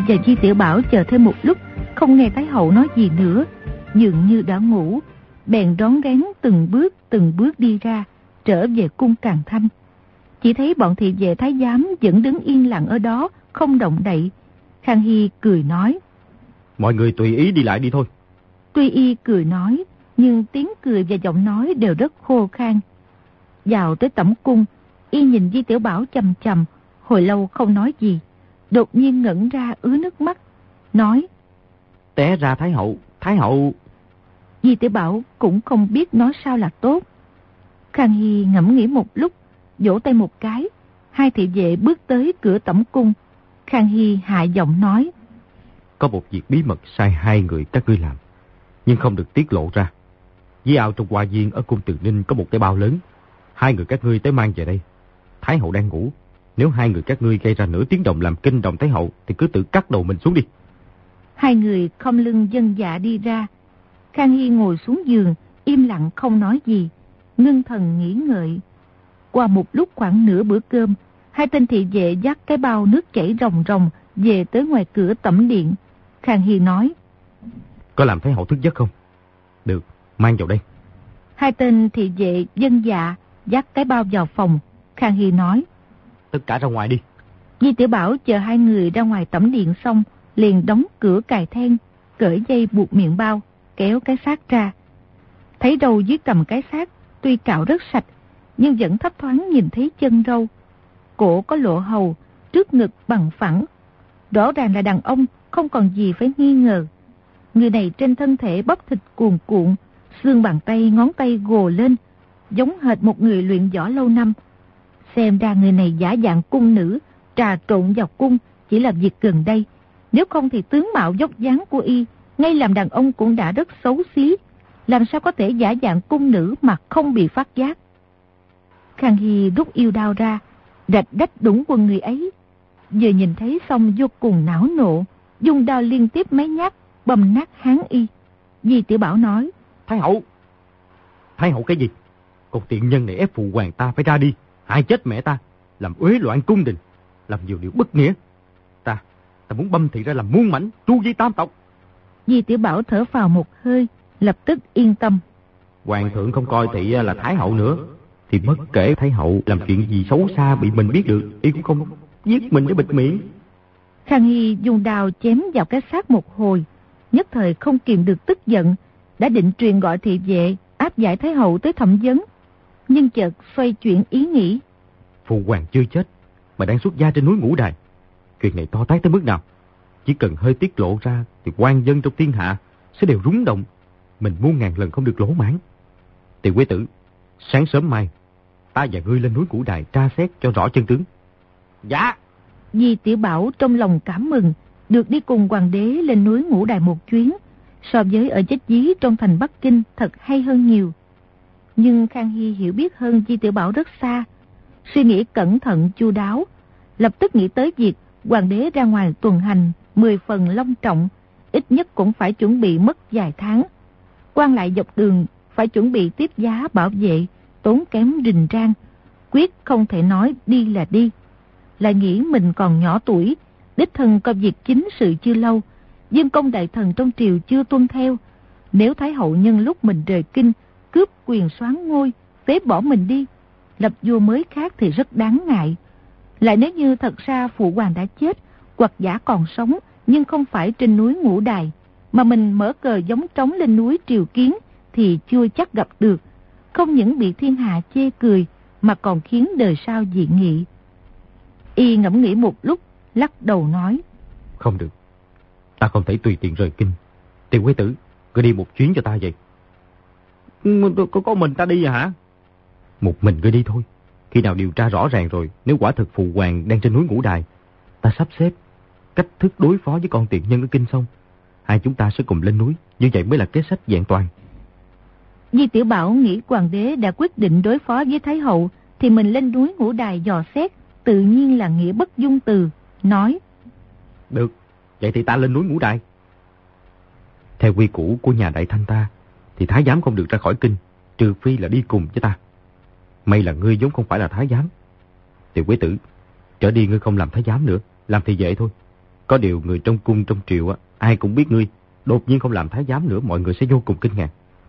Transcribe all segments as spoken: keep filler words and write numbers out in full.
và Di Tiểu Bảo chờ thêm một lúc, không nghe Thái hậu nói gì nữa, dường như đã ngủ, bèn rón rén từng bước từng bước đi ra, trở về cung Càn Thanh. Chỉ thấy bọn thị vệ thái giám vẫn đứng yên lặng ở đó, không động đậy. Khang Hy cười nói: mọi người tùy ý đi lại đi thôi. Tuy y cười nói, nhưng tiếng cười và giọng nói đều rất khô khan. Vào tới tẩm cung, y nhìn Di Tiểu Bảo chằm chằm, hồi lâu không nói gì, đột nhiên ngẩn ra ứa nước mắt, nói: té ra Thái hậu, Thái hậu. Di Tiểu Bảo cũng không biết nói sao là tốt. Khang Hy ngẫm nghĩ một lúc, vỗ tay một cái, hai thị vệ bước tới cửa tẩm cung. Khang Hy hạ giọng nói: có một việc bí mật sai hai người các ngươi làm, nhưng không được tiết lộ ra. Dưới ao trong hoa viên ở cung Từ Ninh có một cái bao lớn, hai người các ngươi tới mang về đây. Thái hậu đang ngủ, nếu hai người các ngươi gây ra nửa tiếng động làm kinh động Thái hậu thì cứ tự cắt đầu mình xuống đi. Hai người khom lưng vâng dạ đi ra. Khang Hy ngồi xuống giường, im lặng không nói gì, ngưng thần nghĩ ngợi. Qua một lúc khoảng nửa bữa cơm, hai tên thị vệ dắt cái bao nước chảy ròng ròng về tới ngoài cửa tẩm điện. Khang Hy nói: có làm Thái hậu thức giấc không? Được, mang vào đây. Hai tên thị vệ vâng dạ, dắt cái bao vào phòng. Khang Hy nói: tất cả ra ngoài đi. Di Tiểu Bảo chờ hai người ra ngoài tẩm điện xong, liền đóng cửa cài then, cởi dây buộc miệng bao, kéo cái xác ra. Thấy râu dưới cầm cái xác tuy cạo rất sạch, nhưng vẫn thấp thoáng nhìn thấy chân râu. Cổ có lộ hầu, trước ngực bằng phẳng, rõ ràng là đàn ông, không còn gì phải nghi ngờ. Người này trên thân thể bắp thịt cuồn cuộn, xương bàn tay ngón tay gồ lên, giống hệt một người luyện võ lâu năm. Xem ra người này giả dạng cung nữ, trà trộn vào cung chỉ là việc gần đây. Nếu không thì tướng mạo dốc dáng của y, ngay làm đàn ông cũng đã rất xấu xí, làm sao có thể giả dạng cung nữ mà không bị phát giác. Khang Hy rút yêu đao ra, rạch đách đũng quần người ấy. Vừa nhìn thấy xong vô cùng não nộ, dùng đao liên tiếp mấy nhát, bầm nát hán y. Di Tiểu Bảo nói: Thái hậu, Thái hậu cái gì? Con tiện nhân này ép phụ hoàng ta phải ra đi, hại chết mẹ ta, làm uế loạn cung đình, làm nhiều điều bất nghĩa. Ta, ta muốn băm thị ra làm muôn mảnh, tru di tam tộc. Di Tiểu Bảo thở phào một hơi, lập tức yên tâm. Hoàng thượng không coi thị là Thái hậu nữa, thì bất kể Thái hậu làm chuyện gì xấu xa bị mình biết được, y cũng không giết mình để bịt miệng. Khang Hy dùng đao chém vào cái xác một hồi, nhất thời không kìm được tức giận, đã định truyền gọi thị vệ áp giải Thái hậu tới thẩm vấn, nhưng chợt xoay chuyển ý nghĩ. Phụ hoàng chưa chết mà đang xuất gia trên núi Ngũ Đài, chuyện này to tát tới mức nào? Chỉ cần hơi tiết lộ ra thì quan dân trong thiên hạ sẽ đều rúng động, mình muôn ngàn lần không được lỗ mãn. Tiểu Quế Tử, sáng sớm mai ta và ngươi lên núi Ngũ Đài tra xét cho rõ chân tướng. Dạ. Di Tiểu Bảo trong lòng cảm mừng, được đi cùng hoàng đế lên núi Ngũ Đài một chuyến, so với ở chết dí trong thành Bắc Kinh thật hay hơn nhiều. Nhưng Khang Hy hiểu biết hơn Di Tiểu Bảo rất xa, suy nghĩ cẩn thận chu đáo, lập tức nghĩ tới việc hoàng đế ra ngoài tuần hành mười phần long trọng, ít nhất cũng phải chuẩn bị mất vài tháng. Quan lại dọc đường phải chuẩn bị tiếp giá bảo vệ, tốn kém rình rang, quyết không thể nói đi là đi. Lại nghĩ mình còn nhỏ tuổi, đích thân coi việc chính sự chưa lâu, dân công đại thần trong triều chưa tuân theo. Nếu Thái hậu nhân lúc mình rời kinh cướp quyền soán ngôi, phế bỏ mình đi, lập vua mới khác thì rất đáng ngại. Lại nếu như thật ra phụ hoàng đã chết, hoặc giả còn sống nhưng không phải trên núi Ngũ Đài, mà mình mở cờ giống trống lên núi Triều Kiến, thì chưa chắc gặp được. Không những bị thiên hạ chê cười, mà còn khiến đời sau dị nghị. Y ngẫm nghĩ một lúc, lắc đầu nói: Không được, ta không thể tùy tiện rời kinh. Tiểu Quế Tử, cứ đi một chuyến cho ta vậy. Có, có mình ta đi à hả? Một mình ngươi đi thôi. Khi nào điều tra rõ ràng rồi, nếu quả thực phụ hoàng đang trên núi Ngũ Đài, ta sắp xếp cách thức đối phó với con tiện nhân ở kinh xong, hai chúng ta sẽ cùng lên núi. Như vậy mới là kế sách vẹn toàn. Di Tiểu Bảo nghĩ hoàng đế đã quyết định đối phó với Thái hậu, thì mình lên núi Ngũ Đài dò xét tự nhiên là nghĩa bất dung từ, nói: Được, vậy thì ta lên núi Ngũ Đài. Theo quy củ của nhà Đại Thanh ta, thì thái giám không được ra khỏi kinh, trừ phi là đi cùng với ta. May là ngươi vốn không phải là thái giám. Tiểu Quế Tử, trở đi ngươi không làm thái giám nữa, làm thị vệ thôi. Có điều người trong cung trong triều á, ai cũng biết ngươi đột nhiên không làm thái giám nữa, mọi người sẽ vô cùng kinh ngạc.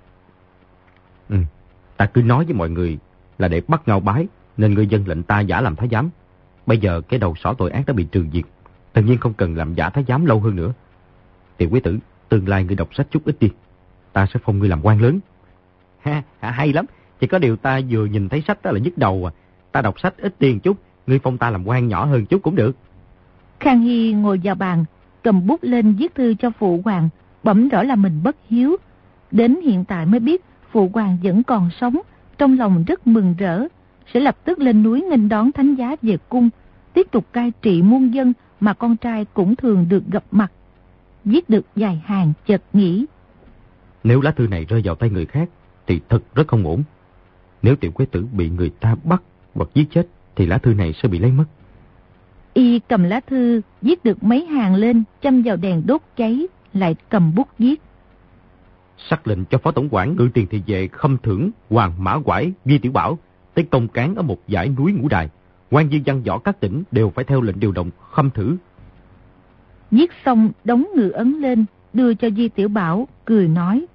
Ừ, ta cứ nói với mọi người là để bắt Ngao Bái, nên ngươi dân lệnh ta giả làm thái giám. Bây giờ cái đầu sỏ tội ác đã bị trừ diệt, tự nhiên không cần làm giả thái giám lâu hơn nữa. Tiểu quý tử, tương lai ngươi đọc sách chút ít đi, ta sẽ phong ngươi làm quan lớn. Ha, hay lắm, chỉ có điều ta vừa nhìn thấy sách đó là nhức đầu à. Ta đọc sách ít tiền chút, ngươi phong ta làm quan nhỏ hơn chút cũng được. Khang Hy ngồi vào bàn, cầm bút lên viết thư cho phụ hoàng, bẩm rõ là mình bất hiếu. Đến hiện tại mới biết phụ hoàng vẫn còn sống, trong lòng rất mừng rỡ, sẽ lập tức lên núi nghênh đón thánh giá về cung, tiếp tục cai trị muôn dân mà con trai cũng thường được gặp mặt. Viết được vài hàng chợt nghĩ, nếu lá thư này rơi vào tay người khác thì thật rất không ổn. Nếu tiểu quế tử bị người ta bắt hoặc giết chết thì lá thư này sẽ bị lấy mất. Y cầm lá thư viết được mấy hàng lên, châm vào đèn đốt cháy, lại cầm bút viết. Sắc lệnh cho phó tổng quản ngự tiền thị vệ khâm thưởng Hoàng Mã Quải, Di Tiểu Bảo tới công cán ở một dãy núi Ngũ Đài. Quan viên văn võ các tỉnh đều phải theo lệnh điều động khâm thử. Viết xong đóng ngự ấn lên, đưa cho Di Tiểu Bảo, cười nói,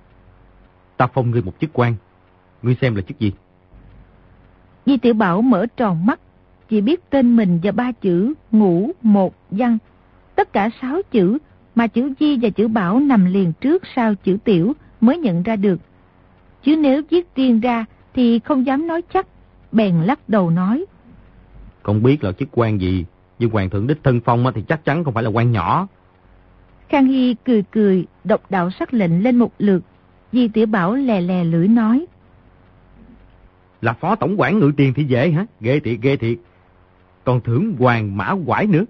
ta phong ngươi một chức quan, ngươi xem là chức gì? Di Tiểu Bảo mở tròn mắt, chỉ biết tên mình và ba chữ Ngũ, Một, Văn. Tất cả sáu chữ, mà chữ Di và chữ Bảo nằm liền trước sau chữ Tiểu mới nhận ra được. Chứ nếu viết riêng ra thì không dám nói chắc, bèn lắc đầu nói, không biết là chức quan gì, nhưng hoàng thượng đích thân phong thì chắc chắn không phải là quan nhỏ. Khang Hy cười cười, đọc đạo sắc lệnh lên một lượt. Di Tiểu Bảo lè lè lưỡi nói, là phó tổng quản ngự tiền thị vệ hả? Ghê thiệt, ghê thiệt. Còn thưởng Hoàng Mã Quải nữa.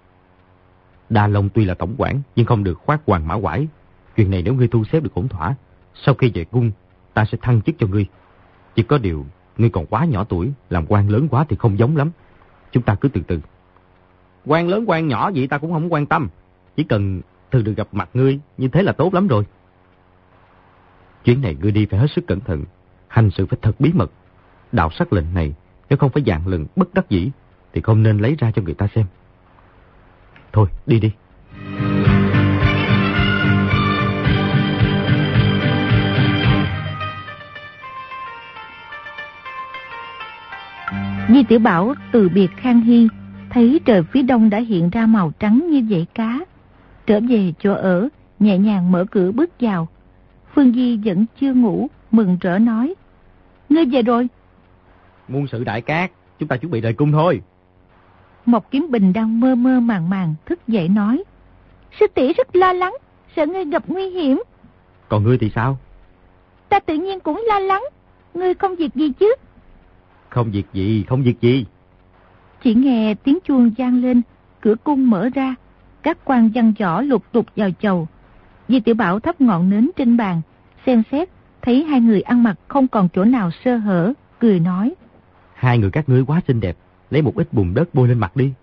Đa Long tuy là tổng quản, nhưng không được khoác Hoàng Mã Quải. Chuyện này nếu ngươi thu xếp được ổn thỏa, sau khi về cung, ta sẽ thăng chức cho ngươi. Chỉ có điều, ngươi còn quá nhỏ tuổi, làm quan lớn quá thì không giống lắm. Chúng ta cứ từ từ. Quan lớn quan nhỏ vậy ta cũng không quan tâm. Chỉ cần thường được gặp mặt ngươi, như thế là tốt lắm rồi. Chuyến này ngươi đi phải hết sức cẩn thận, hành sự phải thật bí mật. Đạo sắc lệnh này, nếu không phải dạng lần bất đắc dĩ, thì không nên lấy ra cho người ta xem. Thôi, đi đi. Di Tiểu Bảo từ biệt Khang Hy, thấy trời phía đông đã hiện ra màu trắng như dãy cá. Trở về chỗ ở, nhẹ nhàng mở cửa bước vào. Phương Di vẫn chưa ngủ, mừng rỡ nói, ngươi về rồi. Muôn sự đại cát, chúng ta chuẩn bị rời cung thôi. Mộc Kiếm Bình đang mơ mơ màng màng thức dậy nói, sư tỷ rất lo lắng, sợ ngươi gặp nguy hiểm. Còn ngươi thì sao? Ta tự nhiên cũng lo lắng, ngươi không việc gì chứ? Không việc gì, không việc gì. Chỉ nghe tiếng chuông vang lên, cửa cung mở ra, các quan văn võ lục tục vào chầu. Di Tiểu Bảo thắp ngọn nến trên bàn, xem xét, thấy hai người ăn mặc không còn chỗ nào sơ hở, cười nói, hai người các ngươi quá xinh đẹp, lấy một ít bùn đất bôi lên mặt đi.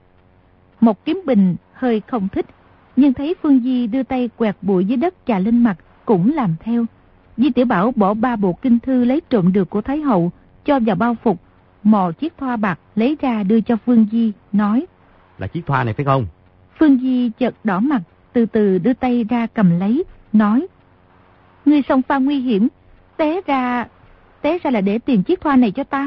Mộc Kiếm Bình hơi không thích, nhưng thấy Phương Di đưa tay quẹt bụi dưới đất chà lên mặt, cũng làm theo. Di Tiểu Bảo bỏ ba bộ kinh thư lấy trộm được của Thái Hậu, cho vào bao phục, mò chiếc thoa bạc lấy ra đưa cho Phương Di, nói, là chiếc thoa này phải không? Phương Di chợt đỏ mặt, từ từ đưa tay ra cầm lấy, nói, ngươi xông pha nguy hiểm, té ra, té ra là để tìm chiếc thoa này cho ta.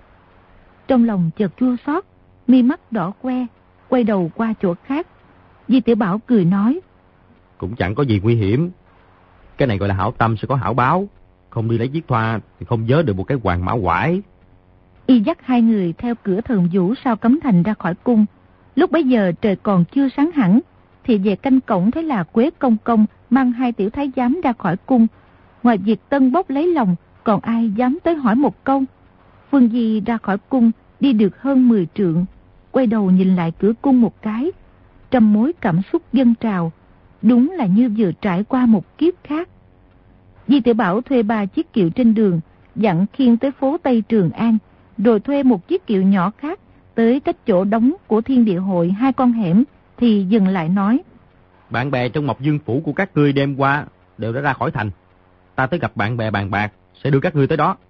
Trong lòng chợt chua xót, mi mắt đỏ que, quay đầu qua chỗ khác. Di Tiểu Bảo cười nói, cũng chẳng có gì nguy hiểm. Cái này gọi là hảo tâm sẽ có hảo báo. Không đi lấy chiếc thoa thì không vớ được một cái Hoàng Mã Quải. Y dắt hai người theo cửa Thần Vũ sau cấm thành ra khỏi cung. Lúc bấy giờ trời còn chưa sáng hẳn, thì về canh cổng thấy là Quế Công Công mang hai tiểu thái giám ra khỏi cung. Ngoài việc tân bốc lấy lòng, còn ai dám tới hỏi một câu. Phương Di ra khỏi cung, đi được hơn mười trượng, quay đầu nhìn lại cửa cung một cái, trăm mối cảm xúc dâng trào, đúng là như vừa trải qua một kiếp khác. Di Tiểu Bảo thuê ba chiếc kiệu trên đường, dặn khiêng tới phố Tây Trường An, rồi thuê một chiếc kiệu nhỏ khác tới cách chỗ đóng của Thiên Địa Hội hai con hẻm, thì dừng lại nói, bạn bè trong Mộc Dương Phủ của các ngươi đêm qua đều đã ra khỏi thành. Ta tới gặp bạn bè bàn bạc, sẽ đưa các ngươi tới đó.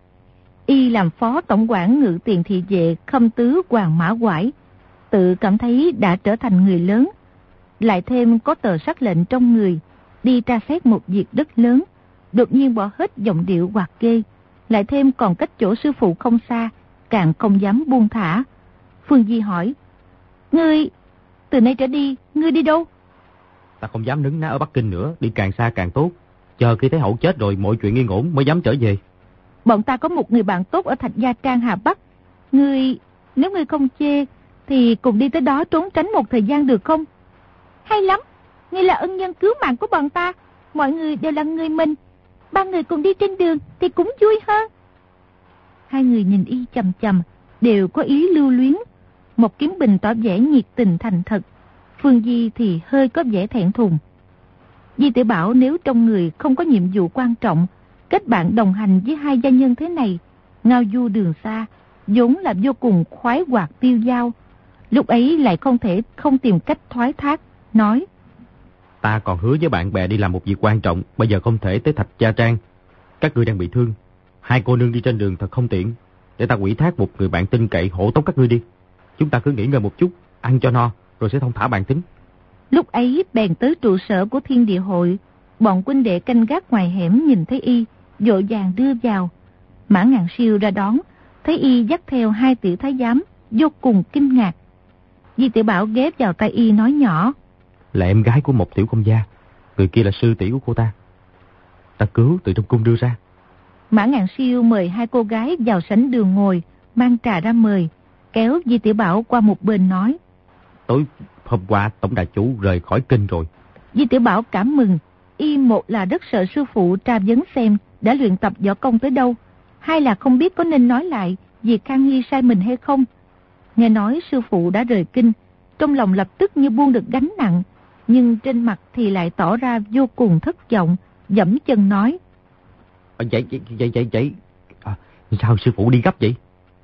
Y làm phó tổng quản ngự tiền thị vệ khâm tứ Hoàng Mã Quải, tự cảm thấy đã trở thành người lớn. lại thêm có tờ sắc lệnh trong người, đi tra xét một việc rất lớn, đột nhiên bỏ hết giọng điệu hoạt ghê, lại thêm còn cách chỗ sư phụ không xa, càng không dám buông thả. Phương Di hỏi, ngươi, từ nay trở đi, ngươi đi đâu? Ta không dám nứng ná ở Bắc Kinh nữa, đi càng xa càng tốt. Chờ khi Thái hậu chết rồi, mọi chuyện yên ổn mới dám trở về. Bọn ta có một người bạn tốt ở Thạch Gia Trang Hà Bắc. Ngươi, nếu ngươi không chê, thì cùng đi tới đó trốn tránh một thời gian được không? Hay lắm, ngươi là ân nhân cứu mạng của bọn ta, mọi người đều là người mình. Ba người cùng đi trên đường thì cũng vui hơn. Hai người nhìn y chằm chằm, đều có ý lưu luyến. Một Kiếm Bình tỏ vẻ nhiệt tình thành thật, Phương Di thì hơi có vẻ thẹn thùng. Di Tiểu Bảo nếu trong người không có nhiệm vụ quan trọng, kết bạn đồng hành với hai gia nhân thế này, ngao du đường xa, vốn là vô cùng khoái hoạt tiêu dao. Lúc ấy lại không thể không tìm cách thoái thác, nói: Ta còn hứa với bạn bè đi làm một việc quan trọng, bây giờ không thể tới Thạch Gia Trang. Các ngươi đang bị thương, hai cô nương đi trên đường thật không tiện, để ta ủy thác một người bạn tin cậy hộ tống các ngươi đi. Chúng ta cứ nghỉ ngơi một chút, ăn cho no, rồi sẽ thông thả bàn tính. Lúc ấy bèn tới trụ sở của Thiên Địa Hội, bọn huynh đệ canh gác ngoài hẻm nhìn thấy y, vội vàng đưa vào. Mã Ngạn Siêu ra đón, thấy y dắt theo hai tiểu thái giám, vô cùng kinh ngạc. Di Tiểu Bảo ghé vào tay y nói nhỏ: Là em gái của một tiểu công gia, người kia là sư tỷ của cô ta. Ta cứu từ trong cung đưa ra. Mã Ngạn Siêu mời hai cô gái vào sảnh đường ngồi, mang trà ra mời, kéo Di Tiểu Bảo qua một bên nói: Tối hôm qua tổng đại chủ rời khỏi kinh rồi. Di Tiểu Bảo cảm mừng, y một là rất sợ sư phụ tra vấn xem đã luyện tập võ công tới đâu, hai là không biết có nên nói lại việc Khang Hy sai mình hay không. Nghe nói sư phụ đã rời kinh, trong lòng lập tức như buông được gánh nặng, nhưng trên mặt thì lại tỏ ra vô cùng thất vọng, giẫm chân nói: à, Vậy, vậy, vậy, vậy, vậy. À, sao sư phụ đi gấp vậy?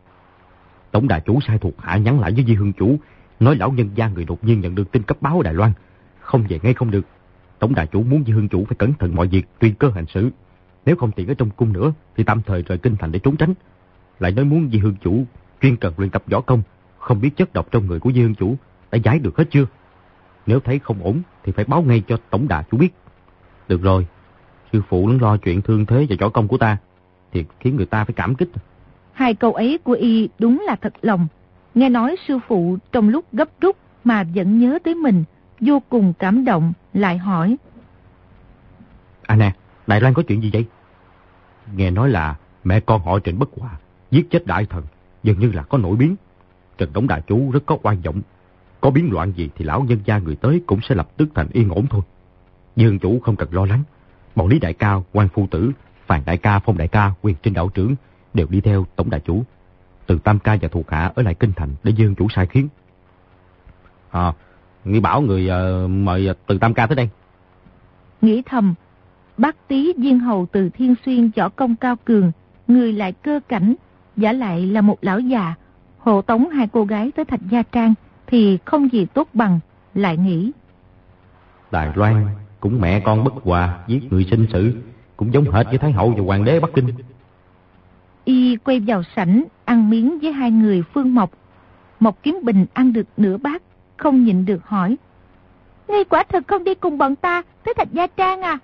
Tổng đại chủ sai thuộc hạ nhắn lại với Di Hương chủ, nói lão nhân gia người đột nhiên nhận được tin cấp báo ở Đài Loan, không về ngay không được. Tổng đại chủ muốn Di Hương chủ phải cẩn thận mọi việc, tùy cơ hành xử. Nếu không tiện ở trong cung nữa thì tạm thời rời kinh thành để trốn tránh. Lại nói muốn Di Hương chủ chuyên cần luyện tập võ công, không biết chất độc trong người của Di Hương chủ đã giải được hết chưa. Nếu thấy không ổn thì phải báo ngay cho tổng đại chủ biết. Được rồi, sư phụ lớn lo chuyện thương thế và võ công của ta thì khiến người ta phải cảm kích. Hai câu ấy của y đúng là thật lòng. Nghe nói sư phụ trong lúc gấp rút mà vẫn nhớ tới mình, vô cùng cảm động, lại hỏi: À nè, Đài Loan có chuyện gì vậy? Nghe nói là mẹ con họ Trịnh Bất Hòa giết chết đại thần, dường như là có nổi biến. Trần Tổng đại chủ rất có oai vọng, có biến loạn gì thì lão nhân gia người tới cũng sẽ lập tức thành yên ổn thôi. Dương chủ không cần lo lắng, bọn Lý đại ca, Quan phu tử, Phàn đại ca, Phong đại ca, Quyền Trinh đạo trưởng đều đi theo tổng đại chủ. Từ Tam ca và thuộc hạ ở lại kinh thành để Dương chủ sai khiến. À, nghĩ bảo người uh, mời Từ Tam ca tới đây. Nghĩ thầm, bác tý viên hầu Từ Thiên Xuyên võ công cao cường, người lại cơ cảnh, giả lại là một lão già, hộ tống hai cô gái tới Thạch Gia Trang thì không gì tốt bằng. Lại nghĩ, Đài Loan cũng mẹ con Bất Hòa giết người sinh sự, cũng giống hệt với Thái hậu và hoàng đế Bắc Kinh. Y quay vào sảnh ăn miếng với hai người Phương Mộc. Mộc Kiếm Bình ăn được nửa bát, không nhịn được hỏi: Ngươi quả thật không đi cùng bọn ta tới Thạch Gia Trang à?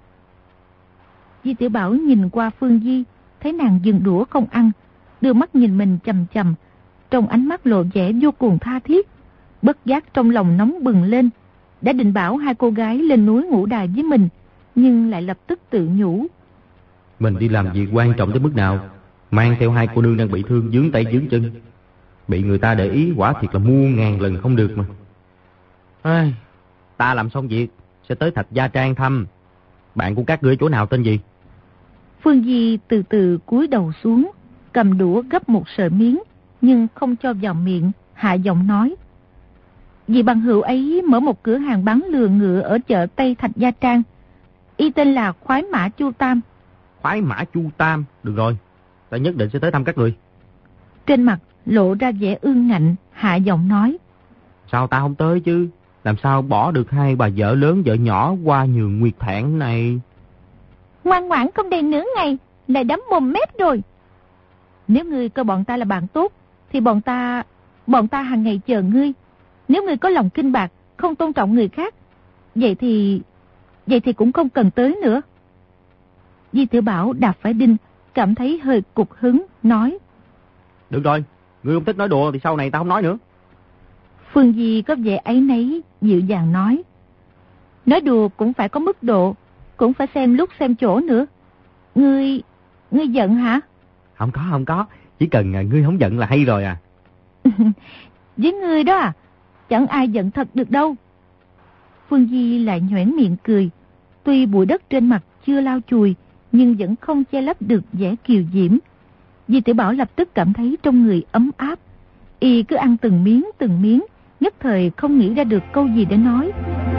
Di Tiểu Bảo nhìn qua Phương Di, thấy nàng dừng đũa không ăn, đưa mắt nhìn mình chằm chằm, trong ánh mắt lộ vẻ vô cùng tha thiết. Bất giác trong lòng nóng bừng lên, đã định bảo hai cô gái lên núi Ngũ Đài với mình, nhưng lại lập tức tự nhủ: Mình đi làm việc quan trọng tới mức nào, mang theo hai cô nương đang bị thương vướng tay vướng chân, bị người ta để ý quả thiệt là muôn ngàn lần không được mà. Ai, ta làm xong việc sẽ tới Thạch Gia Trang thăm. Bạn của các ngươi chỗ nào tên gì? Phương Di từ từ cúi đầu xuống, cầm đũa gấp một sợi miếng, nhưng không cho vào miệng, hạ giọng nói: Vì bằng hữu ấy mở một cửa hàng bán lừa ngựa ở chợ Tây Thạch Gia Trang. Y tên là Khoái Mã Chu Tam. Khoái Mã Chu Tam, được rồi, ta nhất định sẽ tới thăm các ngươi. Trên mặt lộ ra vẻ ương ngạnh, hạ giọng nói: Sao ta không tới chứ? Làm sao bỏ được hai bà vợ lớn vợ nhỏ qua nhường nguyệt thản này? Ngoan ngoãn không đầy nửa ngày, lại đấm mồm mép rồi. Nếu ngươi coi bọn ta là bạn tốt, thì bọn ta bọn ta hàng ngày chờ ngươi. Nếu ngươi có lòng kinh bạc, không tôn trọng người khác, Vậy thì... Vậy thì cũng không cần tới nữa. Di Tiểu Bảo đạp phải đinh, cảm thấy hơi cục hứng, nói. Được rồi, ngươi không thích nói đùa thì sau này ta không nói nữa. Phương Di có vẻ áy náy, dịu dàng nói. Nói đùa cũng phải có mức độ, cũng phải xem lúc xem chỗ nữa. Ngươi... Ngươi giận hả? Không có, không có. Chỉ cần ngươi không giận là hay rồi à. Với ngươi đó à? Chẳng ai giận thật được đâu. Phương Di lại nhoẻn miệng cười. Tuy bụi đất trên mặt chưa lau chùi, nhưng vẫn không che lấp được vẻ kiều diễm. Di Tiểu Bảo lập tức cảm thấy trong người ấm áp. Y cứ ăn từng miếng từng miếng, nhất thời không nghĩ ra được câu gì để nói.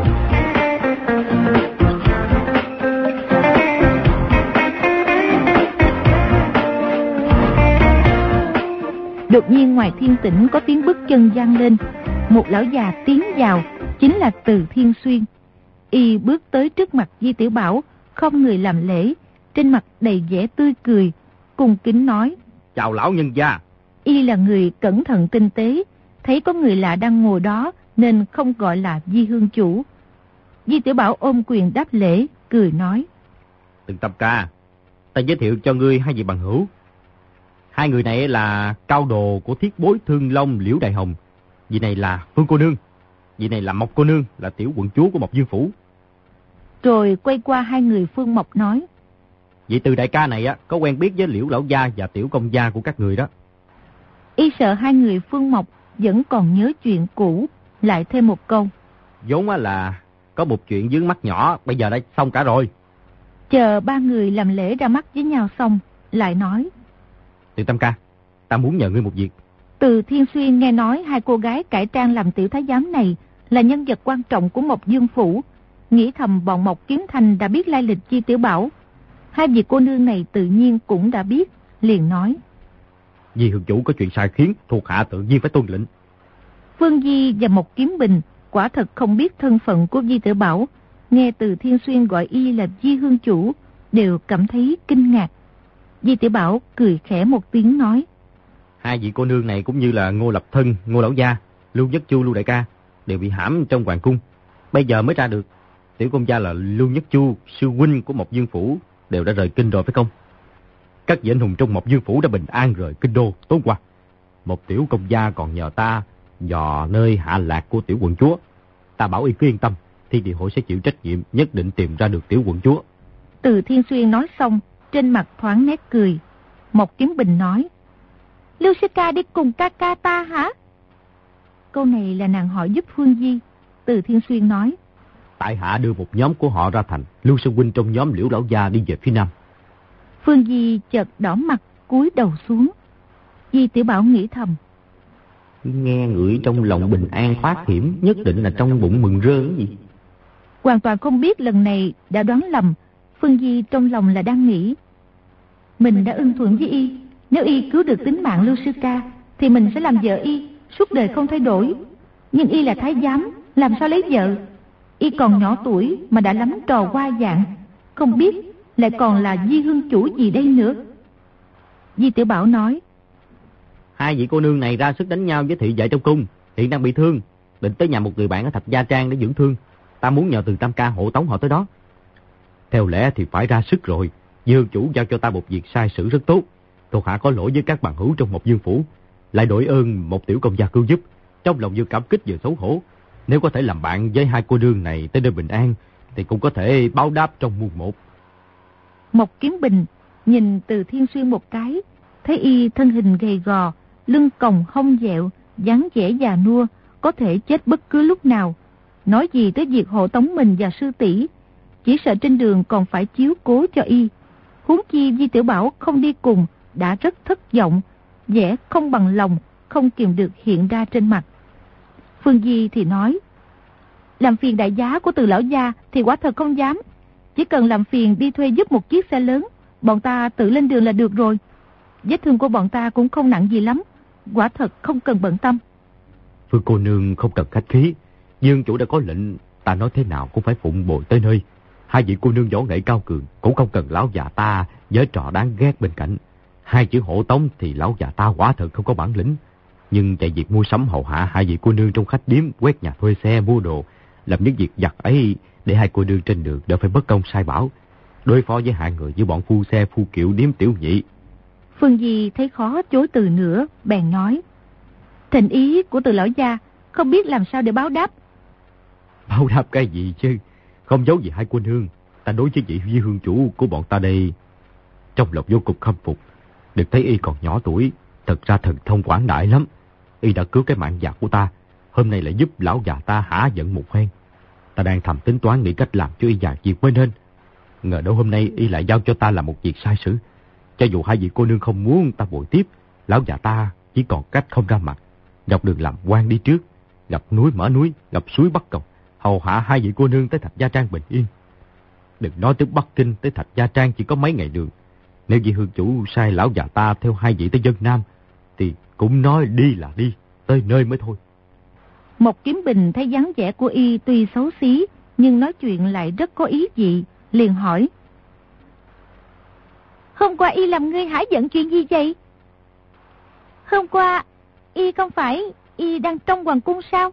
Đột nhiên ngoài thiên tĩnh có tiếng bước chân vang lên. Một lão già tiến vào, chính là Từ Thiên Xuyên. Y bước tới trước mặt Di Tiểu Bảo, không người làm lễ, trên mặt đầy vẻ tươi cười, cung kính nói. Chào lão nhân gia. Y là người cẩn thận tinh tế, thấy có người lạ đang ngồi đó nên không gọi là Di Hương chủ. Di Tiểu Bảo ôm quyền đáp lễ, cười nói. Từng Tâm ca, ta giới thiệu cho ngươi hai vị bằng hữu. Hai người này là cao đồ của thiết bối Thương Long Liễu Đại Hồng. Vị này là Phương cô nương, vị này là Mộc cô nương, là tiểu quận chúa của Mộc Dương phủ. Rồi quay qua hai người Phương Mộc nói. Vị Từ đại ca này á có quen biết với Liễu lão gia và tiểu công gia của các người đó. Y sợ hai người Phương Mộc vẫn còn nhớ chuyện cũ, lại thêm một câu. Vốn á là có một chuyện vướng mắt nhỏ, bây giờ đã xong cả rồi. Chờ ba người làm lễ ra mắt với nhau xong, lại nói. Từ Tâm ca, ta muốn nhờ ngươi một việc. Từ Thiên Xuyên nghe nói hai cô gái cải trang làm tiểu thái giám này là nhân vật quan trọng của Mộc Dương phủ, nghĩ thầm bọn Mộc Kiếm Thành đã biết lai lịch Di Tiểu Bảo. Hai vị cô nương này tự nhiên cũng đã biết, liền nói. Di Hương chủ có chuyện sai khiến, thuộc hạ tự nhiên phải tuân lệnh. Phương Di và Mộc Kiếm Bình quả thật không biết thân phận của Di Tiểu Bảo, nghe Từ Thiên Xuyên gọi y là Di Hương chủ, đều cảm thấy kinh ngạc. Di Tiểu Bảo cười khẽ một tiếng nói. Hai vị cô nương này cũng như là Ngô Lập Thân, Ngô Lão Gia, Lưu Nhất Chu, Lưu Đại Ca đều bị hãm trong hoàng cung. Bây giờ mới ra được. Tiểu công gia là Lưu Nhất Chu, sư huynh của Mộc Dương phủ, đều đã rời kinh rồi phải không? Các vị anh hùng trong Mộc Dương phủ đã bình an rời kinh đô tối qua. Một tiểu công gia còn nhờ ta dò nơi hạ lạc của tiểu quận chúa. Ta bảo y cứ yên tâm, Thiên Địa hội sẽ chịu trách nhiệm, nhất định tìm ra được tiểu quận chúa. Từ Thiên Xuyên nói xong, trên mặt thoáng nét cười. Mộc Kiếm Bình nói. Lưu sư ca đi cùng ca ca ta hả? Câu này là nàng hỏi giúp Phương Di. Từ Thiên Xuyên nói. Tại hạ đưa một nhóm của họ ra thành, Lưu sư huynh trong nhóm Liễu lão gia đi về phía nam. Phương Di chợt đỏ mặt, cúi đầu xuống. Di Tiểu Bảo nghĩ thầm. Nghe ngửi trong lòng bình an thoát hiểm, nhất định là trong bụng mừng rơn gì. Hoàn toàn không biết lần này đã đoán lầm. Phương Di trong lòng là đang nghĩ. Mình đã ưng thuận với y, nếu y cứu được tính mạng Lưu sư ca thì mình sẽ làm vợ y, suốt đời không thay đổi. Nhưng y là thái giám, làm sao lấy vợ? Y còn nhỏ tuổi mà đã lắm trò hoa dạng, không biết lại còn là Di Hương chủ gì đây nữa. Di Tiểu Bảo nói. Hai vị cô nương này ra sức đánh nhau với thị vệ trong cung, hiện đang bị thương, định tới nhà một người bạn ở Thạch Gia Trang để dưỡng thương. Ta muốn nhờ Từ Tam ca hộ tống họ tới đó. Theo lẽ thì phải ra sức rồi. Di Hương chủ giao cho ta một việc sai sử rất tốt. Thuộc hạ có lỗi với các bằng hữu trong Mộc Dương phủ, lại đội ơn một tiểu công gia cứu giúp, trong lòng vừa cảm kích vừa xấu hổ. Nếu có thể làm bạn với hai cô nương này tới nơi bình an, thì cũng có thể báo đáp trong muôn một. Mộc Kiếm Bình nhìn Từ Thiên Xuyên một cái, thấy y thân hình gầy gò, lưng còng hông dẹo, dáng vẻ già nua, có thể chết bất cứ lúc nào. Nói gì tới việc hộ tống mình và sư tỷ, chỉ sợ trên đường còn phải chiếu cố cho y. Huống chi Di Tiểu Bảo không đi cùng đã rất thất vọng, vẻ không bằng lòng không kìm được hiện ra trên mặt. Phương Di thì nói. Làm phiền đại giá của Từ lão gia thì quả thật không dám. Chỉ cần làm phiền đi thuê giúp một chiếc xe lớn, bọn ta tự lên đường là được rồi. Vết thương của bọn ta cũng không nặng gì lắm, quả thật không cần bận tâm. Phương cô nương không cần khách khí, Dương chủ đã có lệnh, ta nói thế nào cũng phải phụng bồi tới nơi. Hai vị cô nương võ nghệ cao cường, cũng không cần lão già ta với trò đáng ghét bên cạnh. Hai chữ hộ tống thì lão già ta quả thật không có bản lĩnh. Nhưng chạy việc mua sắm hầu hạ hai vị cô nương trong khách điếm, quét nhà thuê xe mua đồ làm những việc vặt ấy để hai cô nương trên đường đỡ phải bất công sai bảo, đối phó với hạng người như bọn phu xe phu kiệu điếm tiểu nhị. Phương Di thấy khó chối từ nữa, bèn nói: Thành ý của Từ lão gia không biết làm sao để báo đáp. Báo đáp cái gì chứ, không giấu gì hai cô nương, ta đối với vị Di hương chủ của bọn ta đây trong lòng vô cùng khâm phục. Được thấy y còn nhỏ tuổi, thật ra thần thông quảng đại lắm. Y đã cứu cái mạng già của ta, hôm nay lại giúp lão già ta hả giận một phen. Ta đang thầm tính toán nghĩ cách làm cho y già việc mới nên. Ngờ đâu hôm nay y lại giao cho ta làm một việc sai sử. Cho dù hai vị cô nương không muốn ta bồi tiếp, lão già ta chỉ còn cách không ra mặt, dọc đường làm quan đi trước, gặp núi mở núi, gặp suối bắt cầu, hầu hạ hai vị cô nương tới Thạch Gia Trang bình yên. Đừng nói tới Bắc Kinh, tới Thạch Gia Trang chỉ có mấy ngày đường. Nếu vị hương chủ sai lão già ta theo hai vị tới Vân Nam, thì cũng nói đi là đi, tới nơi mới thôi. Mộc Kiếm Bình thấy dáng vẻ của y tuy xấu xí, nhưng nói chuyện lại rất có ý vị, liền hỏi: Hôm qua y làm ngươi hả giận chuyện gì vậy? Hôm qua y không phải y đang trong hoàng cung sao?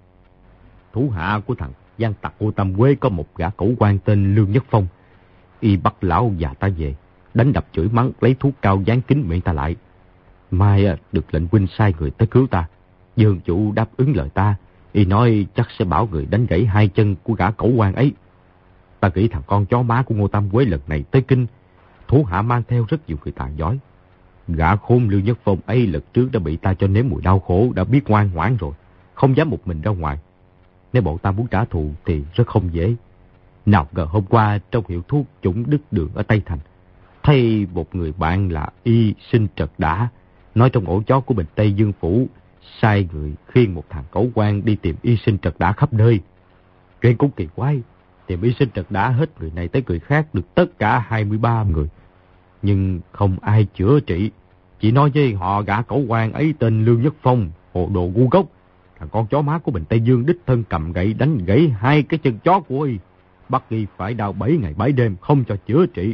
Thủ hạ của thằng gian tặc cô Tam Quế có một gã cẩu quan tên Lương Nhất Phong. Y bắt lão già ta về, đánh đập chửi mắng, lấy thuốc cao dán kín miệng ta lại. Mai được lệnh huynh sai người tới cứu ta. Dương chủ đáp ứng lời ta, y nói chắc sẽ bảo người đánh gãy hai chân của gã cẩu quan ấy. Ta nghĩ thằng con chó má của Ngô Tam Quế lần này tới kinh, thủ hạ mang theo rất nhiều người tài giỏi. Gã khôn Lương Nhất Phong ấy lần trước đã bị ta cho nếm mùi đau khổ, đã biết ngoan ngoãn rồi, không dám một mình ra ngoài. Nếu bọn ta muốn trả thù thì rất không dễ. Nào ngờ hôm qua trong hiệu thuốc chủng Đức Đường ở Tây Thành, thấy một người bạn là Y Sinh Trật Đã nói trong ổ chó của Bình Tây Dương Phủ sai người khiêng một thằng cẩu quan đi tìm Y Sinh Trật Đã khắp nơi. Chuyện cũng kỳ quái, tìm Y Sinh Trật Đã hết người này tới người khác được tất cả hai mươi ba người, nhưng không ai chữa trị. Chỉ nói với họ gã cẩu quan ấy tên Lương Nhất Phong, hồ đồ ngu gốc. Thằng con chó má của Bình Tây Dương đích thân cầm gậy đánh gãy hai cái chân chó của y, bắt y phải đau bảy ngày bảy đêm không cho chữa trị.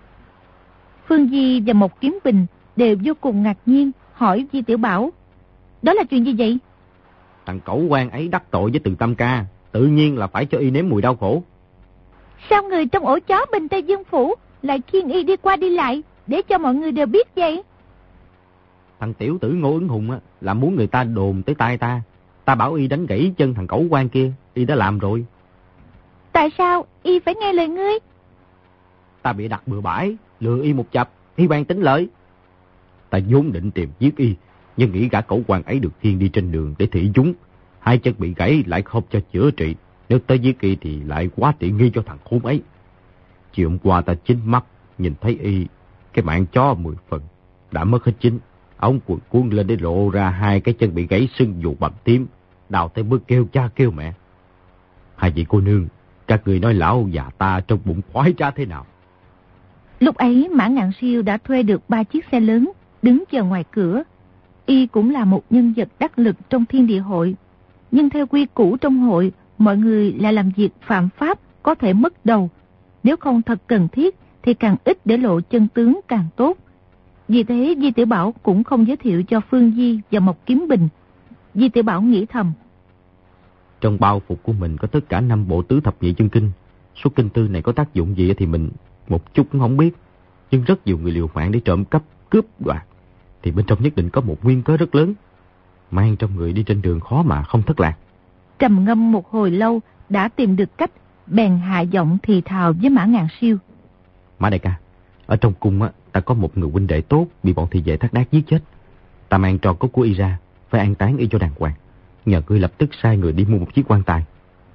Phương Di và Mộc Kiếm Bình đều vô cùng ngạc nhiên, hỏi Di Tiểu Bảo: Đó là chuyện gì vậy? Thằng cẩu quan ấy đắc tội với Từ Tam Ca, tự nhiên là phải cho y nếm mùi đau khổ. Sao người trong ổ chó Bình Tây Dương Phủ lại khiêng y đi qua đi lại để cho mọi người đều biết vậy? Thằng tiểu tử Ngô Ứng Hùng á, là muốn người ta đồn tới tai ta. Ta bảo y đánh gãy chân thằng cẩu quan kia, y đã làm rồi. Tại sao y phải nghe lời ngươi? Ta bị đặt bừa bãi, lừa y một chập, y ban tính lợi. Ta vốn định tìm giết y, nhưng nghĩ gã cẩu quan ấy được khiêng đi trên đường để thị chúng. Hai chân bị gãy lại không cho chữa trị, nếu tới giết y thì lại quá tiện nghi cho thằng khốn ấy. Chiều hôm qua ta chính mắt nhìn thấy y, cái mạng chó mười phần đã mất hết chính. Ông cuộn cuốn lên để lộ ra hai cái chân bị gãy sưng dù bầm tím, đào tới bước kêu cha kêu mẹ. Hai vị cô nương, các người nói lão già ta trong bụng khoái trá thế nào? Lúc ấy Mã Ngạn Siêu đã thuê được ba chiếc xe lớn, đứng chờ ngoài cửa. Y cũng là một nhân vật đắc lực trong Thiên Địa Hội, nhưng theo quy củ trong hội, mọi người lại làm việc phạm pháp có thể mất đầu. Nếu không thật cần thiết thì càng ít để lộ chân tướng càng tốt. Vì thế Di Tiểu Bảo cũng không giới thiệu cho Phương Di và Mộc Kiếm Bình. Di Tiểu Bảo nghĩ thầm: Trong bao phục của mình có tất cả năm bộ tứ thập nhị chân kinh. Số kinh tư này có tác dụng gì thì mình một chút cũng không biết. Nhưng rất nhiều người liều mạng để trộm cắp, cướp đoạt, thì bên trong nhất định có một nguyên cớ rất lớn. Mang trong người đi trên đường khó mà không thất lạc. Trầm ngâm một hồi lâu, đã tìm được cách, bèn hạ giọng thì thào với Mã Ngạn Siêu: Mã đại ca, ở trong cung á, ta có một người huynh đệ tốt bị bọn thị vệ Thác Đác giết chết. Ta mang tro cốt của y ra, phải an táng y cho đàng hoàng. Nhờ ngươi lập tức sai người đi mua một chiếc quan tài.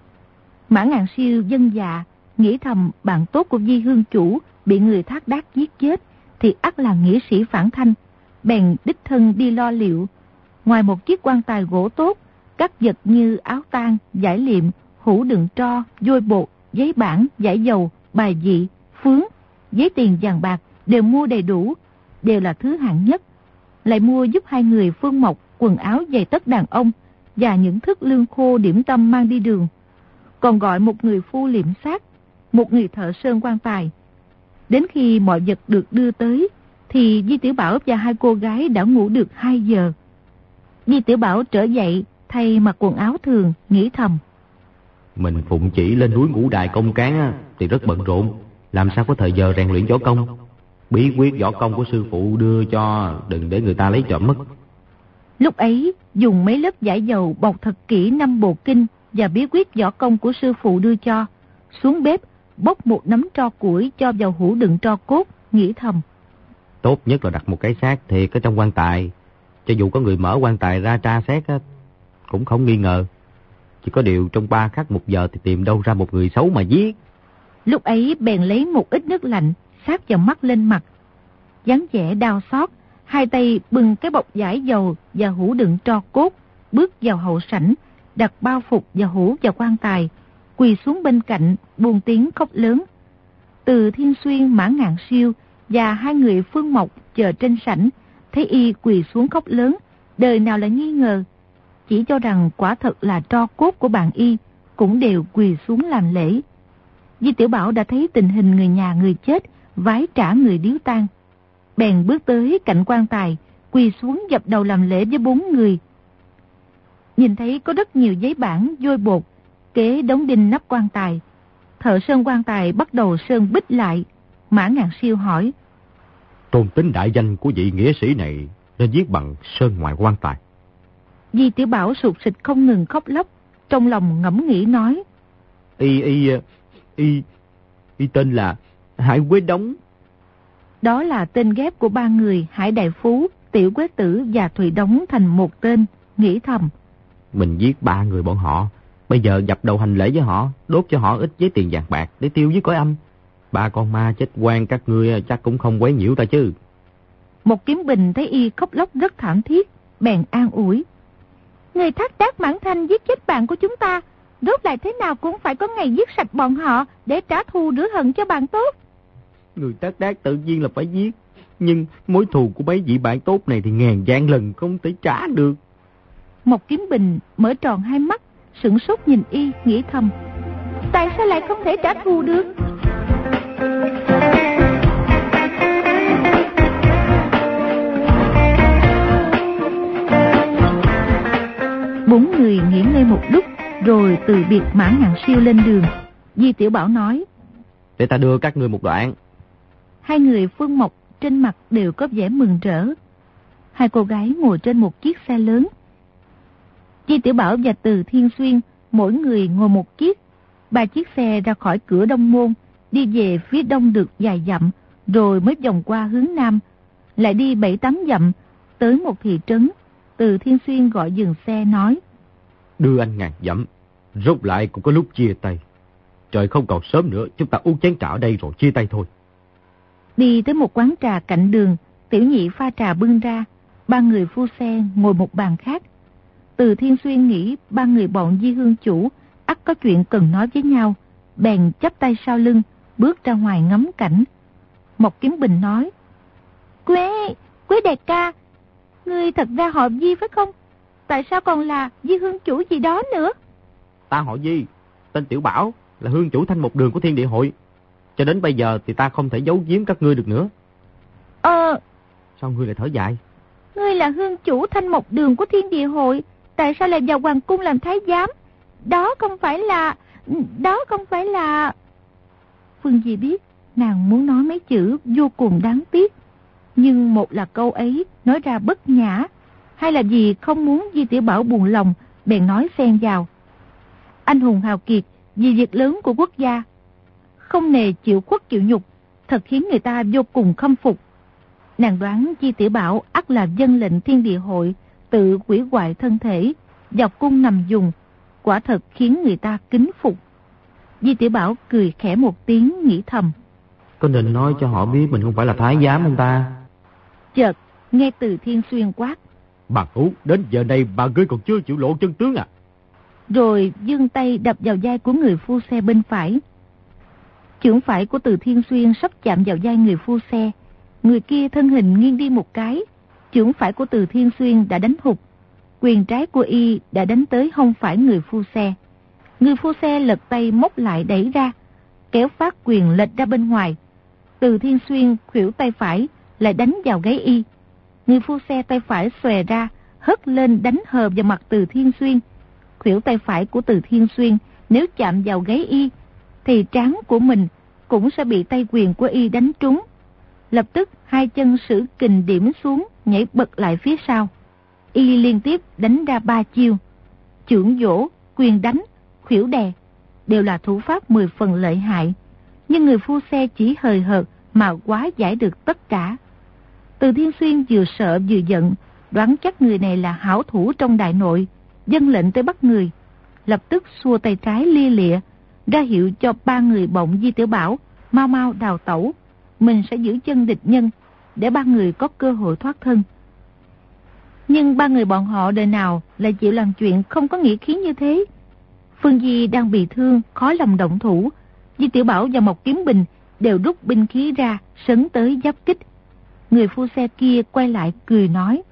Mã Ngạn Siêu vâng dạ, nghĩ thầm bạn tốt của Di Hương chủ bị người Thác Đác giết chết thì ắt là nghĩa sĩ phản thanh, bèn đích thân đi lo liệu. Ngoài một chiếc quan tài gỗ tốt, các vật như áo tang, giải liệm, hũ đựng tro, vôi bột, giấy bản, giải dầu, bài vị, phướng, giấy tiền vàng bạc đều mua đầy đủ, đều là thứ hạng nhất. Lại mua giúp hai người Phương Mộc quần áo giày tất đàn ông và những thức lương khô điểm tâm mang đi đường. Còn gọi một người phu liệm xác, một người thợ sơn quan tài. Đến khi mọi vật được đưa tới thì Di Tiểu Bảo và hai cô gái đã ngủ được hai giờ. Di Tiểu Bảo trở dậy thay mặc quần áo thường, nghĩ thầm: Mình phụng chỉ lên núi Ngũ Đài công cán á, thì rất bận rộn, làm sao có thời giờ rèn luyện võ công. Bí quyết võ công của sư phụ đưa cho, đừng để người ta lấy trộm mất. Lúc ấy, dùng mấy lớp giải dầu bọc thật kỹ năm bộ kinh và bí quyết võ công của sư phụ đưa cho, xuống bếp bốc một nắm tro củi cho vào hũ đựng tro cốt, nghĩ thầm. Tốt nhất là đặt một cái xác thiệt ở trong quan tài, cho dù có người mở quan tài ra tra xét á, cũng không nghi ngờ. Chỉ có điều trong ba khắc một giờ thì tìm đâu ra một người xấu mà giết. Lúc ấy bèn lấy một ít nước lạnh sát vào mắt lên mặt, dáng vẻ đau xót, hai tay bưng cái bọc giải dầu và hũ đựng tro cốt, bước vào hậu sảnh, đặt bao phục và hũ vào quan tài, quỳ xuống bên cạnh, buông tiếng khóc lớn. Từ Thiên Xuyên, Mã Ngạn Siêu và hai người Phương Mộc chờ trên sảnh, thấy y quỳ xuống khóc lớn, đời nào lại nghi ngờ, chỉ cho rằng quả thật là tro cốt của bạn y, cũng đều quỳ xuống làm lễ. Di Tiểu Bảo đã thấy tình hình người nhà người chết, vái trả người điếu tang, bèn bước tới cạnh quan tài, quỳ xuống dập đầu làm lễ với bốn người. Nhìn thấy có rất nhiều giấy bản, vôi bột, kế đóng đinh nắp quan tài. Thợ sơn quan tài bắt đầu sơn bích lại. Mã Ngạn Siêu hỏi: Tôn tính đại danh của vị nghĩa sĩ này nên viết bằng sơn ngoài quan tài. Di Tiểu Bảo sụt sịt không ngừng khóc lóc, trong lòng ngẫm nghĩ nói: Y y y y tên là Hải Quế Đống. Đó là tên ghép của ba người Hải Đại Phú, Tiểu Quế Tử và Thùy Đống thành một tên, nghĩ thầm. Mình giết ba người bọn họ, bây giờ dập đầu hành lễ với họ, đốt cho họ ít giấy tiền vàng bạc để tiêu với cõi âm. Ba con ma chết quan các ngươi chắc cũng không quấy nhiễu ta chứ. Một Kiếm Bình thấy y khóc lóc rất thảm thiết, bèn an ủi: Người Thác Đác Mãn Thanh giết chết bạn của chúng ta, rốt lại thế nào cũng phải có ngày giết sạch bọn họ để trả thù rửa hận cho bạn tốt. Người Thác Đác tự nhiên là phải giết, nhưng mối thù của mấy vị bạn tốt này thì ngàn vạn lần không thể trả được. Một Kiếm Bình mở tròn hai mắt, sửng sốt nhìn y, nghĩ thầm: Tại sao lại không thể trả thù được? Bốn người nghỉ ngơi một lúc, rồi từ biệt Mã Ngạn Siêu lên đường. Di Tiểu Bảo nói: Để ta đưa các ngươi một đoạn. Hai người Phương Mộc trên mặt đều có vẻ mừng rỡ. Hai cô gái ngồi trên một chiếc xe lớn. Di Tiểu Bảo và Từ Thiên Xuyên mỗi người ngồi một chiếc. Ba chiếc xe ra khỏi cửa Đông Môn, đi về phía đông được vài dặm, rồi mới vòng qua hướng nam, lại đi bảy tám dặm, tới một thị trấn. Từ Thiên Xuyên gọi dừng xe nói: Đưa anh ngàn dặm, rốt lại cũng có lúc chia tay. Trời không còn sớm nữa, chúng ta uống chén trà ở đây rồi chia tay thôi. Đi tới một quán trà cạnh đường, Tiểu Nhị pha trà bưng ra, ba người phu xe ngồi một bàn khác. Từ Thiên Xuyên nghĩ ba người bọn Di Hương chủ ắt có chuyện cần nói với nhau, bèn chắp tay sau lưng, bước ra ngoài ngắm cảnh. Một Kiếm Bình nói: Quế, Quế đại ca, ngươi thật ra họ Di phải không? Tại sao còn là Di Hương chủ gì đó nữa? Ta họ Di, tên Tiểu Bảo, là hương chủ Thanh Một Đường của Thiên Địa Hội. Cho đến bây giờ thì ta không thể giấu giếm các ngươi được nữa. Ờ... Sao ngươi lại thở dài? Ngươi là hương chủ Thanh Một Đường của Thiên Địa Hội, tại sao lại vào hoàng cung làm thái giám? Đó không phải là... Đó không phải là... Phương Di biết nàng muốn nói mấy chữ vô cùng đáng tiếc, nhưng một là câu ấy nói ra bất nhã, hay là vì không muốn Di Tiểu Bảo buồn lòng, bèn nói xen vào: Anh hùng hào kiệt vì việc lớn của quốc gia, không nề chịu khuất chịu nhục, thật khiến người ta vô cùng khâm phục. Nàng đoán Di Tiểu Bảo ắt là dân lệnh Thiên Địa Hội, tự quỷ hoại thân thể, vào cung nằm dùng, quả thật khiến người ta kính phục. Di Tiểu Bảo cười khẽ một tiếng, nghĩ thầm: Có nên nói cho họ biết mình không phải là thái giám không ta? Chợt nghe Từ Thiên Xuyên quát: Bà Ú, đến giờ này bà ngươi còn chưa chịu lộ chân tướng à? Rồi giương tay đập vào vai của người phu xe bên phải. Chưởng phải của Từ Thiên Xuyên sắp chạm vào vai người phu xe, người kia thân hình nghiêng đi một cái, chưởng phải của Từ Thiên Xuyên đã đánh hụt, quyền trái của y đã đánh tới hông phải người phu xe. Người phu xe lật tay móc lại đẩy ra, kéo phát quyền lệch ra bên ngoài. Từ Thiên Xuyên khuỷu tay phải lại đánh vào gáy y. Người phu xe tay phải xòe ra, hất lên đánh hờ vào mặt Từ Thiên Xuyên. Khuỷu tay phải của Từ Thiên Xuyên Nếu chạm vào gáy y, thì trán của mình cũng sẽ bị tay quyền của y đánh trúng. Lập tức hai chân sử kình điểm xuống, nhảy bật lại phía sau. Y liên tiếp đánh ra ba chiêu. Chưởng vỗ, quyền đánh, khuỷu đè, đều là thủ pháp mười phần lợi hại. Nhưng người phu xe chỉ hời hợt mà quá giải được tất cả. Từ Thiên Xuyên vừa sợ vừa giận, đoán chắc người này là hảo thủ trong đại nội, dâng lệnh tới bắt người. Lập tức xua tay trái lia lịa, ra hiệu cho ba người bọng Di Tiểu Bảo mau mau đào tẩu. Mình sẽ giữ chân địch nhân, để ba người có cơ hội thoát thân. Nhưng ba người bọn họ đời nào lại chịu làm chuyện không có nghĩa khí như thế. Phương Di đang bị thương, khó lòng động thủ. Di Tiểu Bảo và Mộc Kiếm Bình đều rút binh khí ra, sấn tới giáp kích. Người phu xe kia quay lại cười nói: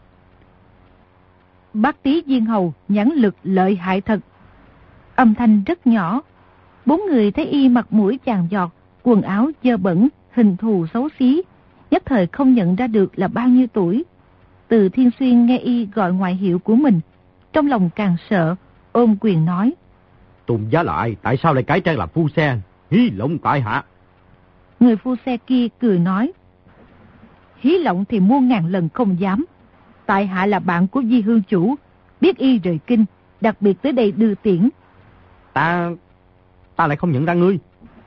Bác Tý Viên Hầu nhãn lực lợi hại thật. Âm thanh rất nhỏ. Bốn người thấy y mặt mũi chàng giọt, quần áo dơ bẩn, hình thù xấu xí, nhất thời không nhận ra được là bao nhiêu tuổi. Từ Thiên Xuyên nghe y gọi ngoại hiệu của mình, trong lòng càng sợ, ôm quyền nói: Tôn giá lại, tại sao lại cải trang làm phu xe? Hí lộng tại hạ. Người phu xe kia cười nói: Hí lộng thì muôn ngàn lần không dám. Tại hạ là bạn của Di Hương Chủ, biết y rời kinh, đặc biệt tới đây đưa tiễn. Ta... ta lại không nhận ra ngươi.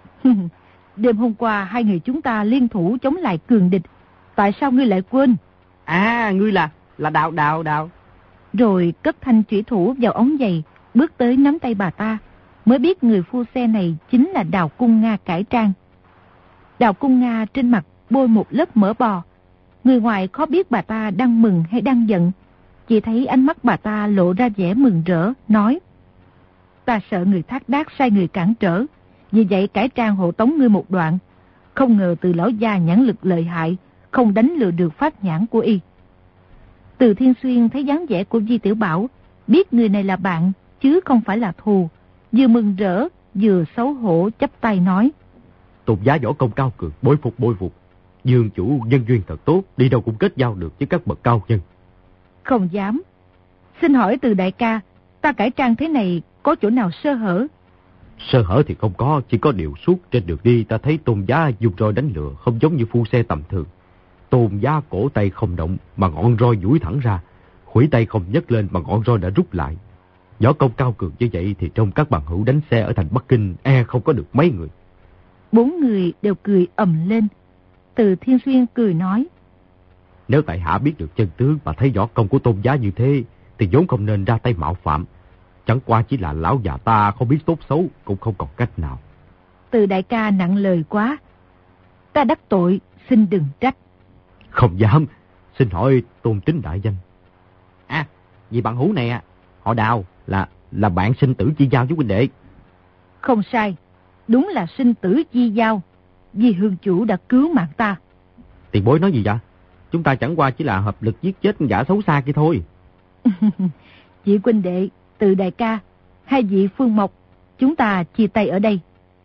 Đêm hôm qua hai người chúng ta liên thủ chống lại cường địch, tại sao ngươi lại quên? À, ngươi là... là Đào Đào Đào. Rồi cất thanh chủy thủ vào ống giày, bước tới nắm tay bà ta, mới biết người phu xe này chính là Đào Cung Nga cải trang. Đào Cung Nga trên mặt bôi một lớp mỡ bò. Người ngoài khó biết bà ta đang mừng hay đang giận, chỉ thấy ánh mắt bà ta lộ ra vẻ mừng rỡ, nói: Ta sợ người thác đác sai người cản trở, vì vậy cải trang hộ tống ngươi một đoạn. Không ngờ từ lão gia nhãn lực lợi hại, không đánh lừa được pháp nhãn của y. Từ Thiên Xuyên thấy dáng vẻ của Di Tiểu Bảo, biết người này là bạn, chứ không phải là thù. Vừa mừng rỡ, vừa xấu hổ chắp tay nói: Tôn giá võ công cao cường, bội phục bội phục. Dương chủ nhân duyên thật tốt, đi đâu cũng kết giao được với các bậc cao nhân. Không dám. Xin hỏi Từ đại ca, ta cải trang thế này có chỗ nào sơ hở? Sơ hở thì không có, chỉ có điều suốt trên đường đi ta thấy Tôn giá dùng roi đánh lừa, không giống như phu xe tầm thường. Tôn giá cổ tay không động mà ngọn roi duỗi thẳng ra, khuỷu tay không nhấc lên mà ngọn roi đã rút lại. Võ công cao cường như vậy thì trong các bằng hữu đánh xe ở thành Bắc Kinh e không có được mấy người. Bốn người đều cười ầm lên. Từ Thiên Xuyên cười nói: Nếu tại hạ biết được chân tướng mà thấy võ công của Tôn giá như thế thì vốn không nên ra tay mạo phạm. Chẳng qua chỉ là lão già ta không biết tốt xấu, cũng không còn cách nào. Từ đại ca nặng lời quá, ta đắc tội, xin đừng trách. Không dám, xin hỏi tôn tính đại danh. À, vì bạn hữu này, họ Đào là là bạn sinh tử chi giao với huynh đệ. Không sai, đúng là sinh tử chi giao. Vì Hương Chủ đã cứu mạng ta. Tiền bối nói gì vậy? Chúng ta chẳng qua chỉ là hợp lực giết chết gã xấu xa kia thôi. Chị huynh đệ, Từ đại ca, hai vị Phương Mộc, chúng ta chia tay ở đây.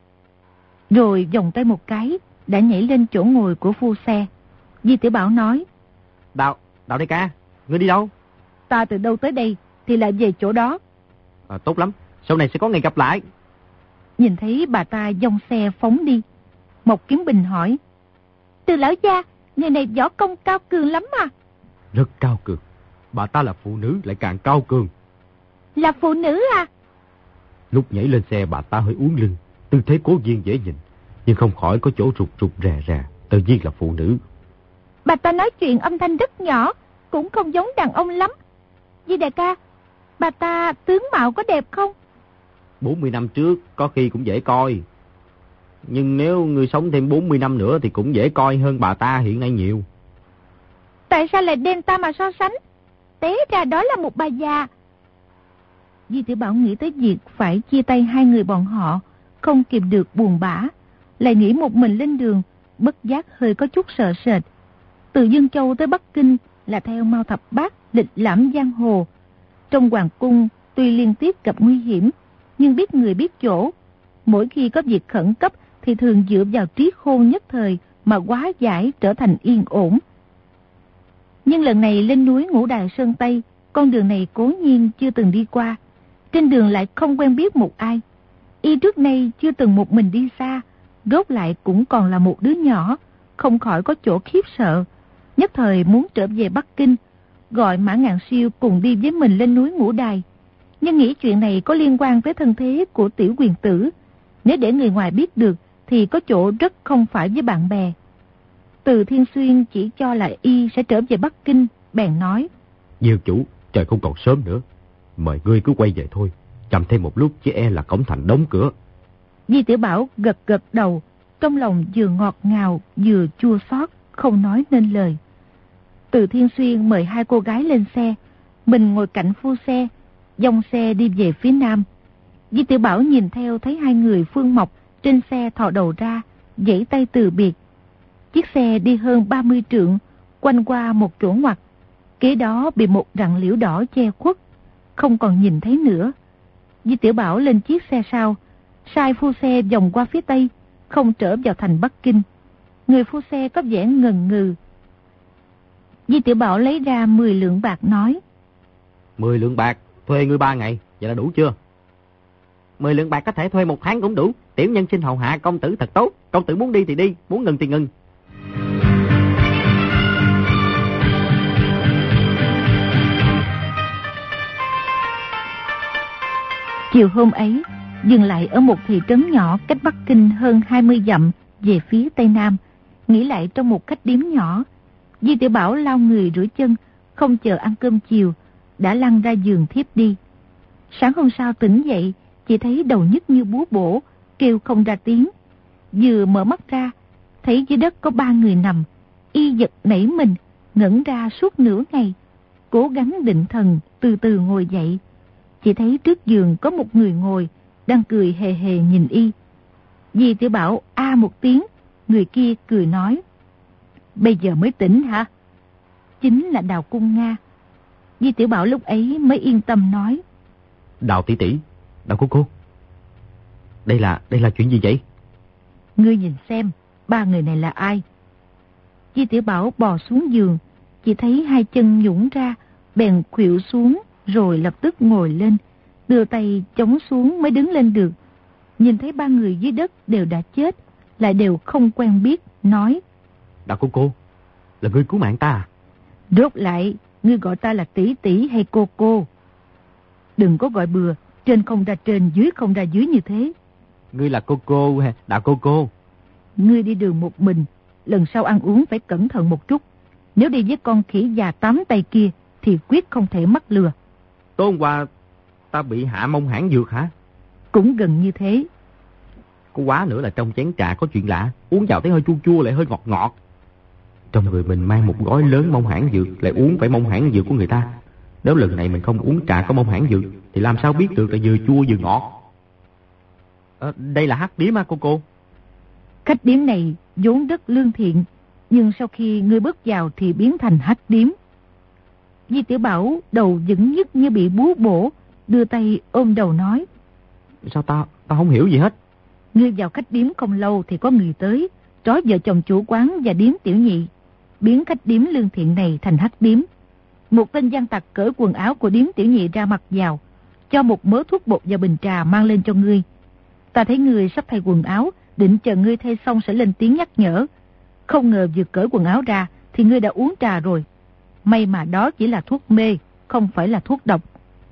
Rồi vòng tay một cái, đã nhảy lên chỗ ngồi của phu xe. Di Tiểu Bảo nói: Đào, Đào đại ca, ngươi đi đâu? Ta từ đâu tới đây thì lại về chỗ đó. À, tốt lắm, sau này sẽ có ngày gặp lại. Nhìn thấy bà ta dòng xe phóng đi, Mộc Kiếm Bình hỏi: Từ lão gia, người này võ công cao cường lắm mà. Rất cao cường, bà ta là phụ nữ lại càng cao cường. Là phụ nữ à? Lúc nhảy lên xe bà ta hơi uốn lưng, tư thế cố nhiên dễ nhìn, nhưng không khỏi có chỗ rụt rụt rè rè, tự nhiên là phụ nữ. Bà ta nói chuyện âm thanh rất nhỏ, cũng không giống đàn ông lắm. Di đại ca, bà ta tướng mạo có đẹp không? bốn mươi năm trước có khi cũng dễ coi. Nhưng nếu ngươi sống thêm bốn mươi năm nữa thì cũng dễ coi hơn bà ta hiện nay nhiều. Tại sao lại đem ta mà so sánh? Té ra đó là một bà già. Di Tiểu Bảo nghĩ tới việc phải chia tay hai người bọn họ, không kìm được buồn bã, lại nghĩ một mình lên đường, bất giác hơi có chút sợ sệt. Từ Dương Châu tới Bắc Kinh là theo Mao Thập Bát lịch lãm giang hồ. Trong hoàng cung tuy liên tiếp gặp nguy hiểm, nhưng biết người biết chỗ. Mỗi khi có việc khẩn cấp thì thường dựa vào trí khôn nhất thời mà hóa giải trở thành yên ổn. Nhưng lần này lên núi Ngũ Đài Sơn Tây, con đường này cố nhiên chưa từng đi qua. Trên đường lại không quen biết một ai, Y trước nay chưa từng một mình đi xa, rốt lại cũng còn là một đứa nhỏ, không khỏi có chỗ khiếp sợ. Nhất thời muốn trở về Bắc Kinh, gọi Mã Ngạn Siêu cùng đi với mình lên núi Ngũ Đài. Nhưng nghĩ chuyện này có liên quan tới thân thế của tiểu quyền tử, nếu để người ngoài biết được thì có chỗ rất không phải với bạn bè. Từ Thiên Xuyên chỉ cho là y sẽ trở về Bắc Kinh, bèn nói: Diêu chủ, trời không còn sớm nữa, mời ngươi cứ quay về thôi, chậm thêm một lúc chứ e là cổng thành đóng cửa. Di Tiểu Bảo gật gật đầu, trong lòng vừa ngọt ngào vừa chua xót, không nói nên lời. Từ Thiên Xuyên mời hai cô gái lên xe, mình ngồi cạnh phu xe, dòng xe đi về phía nam. Di Tiểu Bảo nhìn theo thấy hai người Phương Mộc trên xe thò đầu ra, giãy tay từ biệt. Chiếc xe đi hơn ba mươi trượng, quanh qua một chỗ ngoặt, kế đó bị một rặng liễu đỏ che khuất, không còn nhìn thấy nữa. Di Tiểu Bảo lên chiếc xe sau, sai phu xe vòng qua phía tây, không trở vào thành Bắc Kinh. Người phu xe có vẻ ngần ngừ. Di Tiểu Bảo lấy ra mười lượng bạc nói: Mười lượng bạc, thuê ngươi ba ngày, vậy là đủ chưa? Mười lượng bạc có thể thuê một tháng cũng đủ. Tiểu nhân xin hầu hạ công tử thật tốt. Công tử muốn đi thì đi, muốn ngừng thì ngừng. Chiều hôm ấy, dừng lại ở một thị trấn nhỏ cách Bắc Kinh hơn hai mươi dặm về phía tây nam, nghỉ lại trong một khách điếm nhỏ. Di Tiểu Bảo lau người rửa chân, không chờ ăn cơm chiều, đã lăn ra giường thiếp đi. Sáng hôm sau tỉnh dậy, chỉ thấy đầu nhức như búa bổ, kêu không ra tiếng. Vừa mở mắt ra, thấy dưới đất có ba người nằm. Y giật nảy mình, ngẩn ra suốt nửa ngày, cố gắng định thần, từ từ ngồi dậy. Chỉ thấy trước giường có một người ngồi, đang cười hề hề nhìn Y. Di Tiểu Bảo a một tiếng, người kia cười nói: Bây giờ mới tỉnh hả? Chính là Đào Cung Nga. Di Tiểu Bảo lúc ấy mới yên tâm nói: Đào tỷ tỷ, Đào cô cô, Đây là, đây là chuyện gì vậy? Ngươi nhìn xem, ba người này là ai? Di Tiểu Bảo bò xuống giường, chỉ thấy hai chân nhũn ra, bèn khuỵu xuống, rồi lập tức ngồi lên, đưa tay chống xuống mới đứng lên được. Nhìn thấy ba người dưới đất đều đã chết, lại đều không quen biết, nói: Đào cô cô, là ngươi cứu mạng ta à? Rốt lại, ngươi gọi ta là tỷ tỷ hay cô cô? Đừng có gọi bừa, trên không ra trên, dưới không ra dưới như thế. Ngươi là cô cô hả, Đào cô cô? Ngươi đi đường một mình, lần sau ăn uống phải cẩn thận một chút. Nếu đi với con khỉ già tám tay kia, thì quyết không thể mắc lừa. Tối hôm qua, ta bị hạ mông hãn dược hả? Cũng gần như thế. Có quá nữa là trong chén trà có chuyện lạ, uống vào thấy hơi chua chua lại hơi ngọt ngọt. Trong người mình mang một gói lớn mông hãn dược, lại uống phải mông hãn dược của người ta. Nếu lần này mình không uống trà có mông hãn dược, thì làm sao biết được là vừa chua vừa ngọt? À, đây là hắc điếm á cô cô? Khách điếm này vốn rất lương thiện, nhưng sau khi ngươi bước vào thì biến thành hắc điếm. Di Tiểu Bảo đầu vững nhức như bị búa bổ, đưa tay ôm đầu nói: Sao ta, ta không hiểu gì hết. Ngươi vào khách điếm không lâu thì có người tới, trói vợ chồng chủ quán và điếm tiểu nhị, biến khách điếm lương thiện này thành hắc điếm. Một tên gian tặc cởi quần áo của điếm tiểu nhị ra mặc vào, cho một mớ thuốc bột và bình trà mang lên cho ngươi. Ta thấy ngươi sắp thay quần áo, định chờ ngươi thay xong sẽ lên tiếng nhắc nhở. Không ngờ vừa cởi quần áo ra thì ngươi đã uống trà rồi. May mà đó chỉ là thuốc mê, không phải là thuốc độc.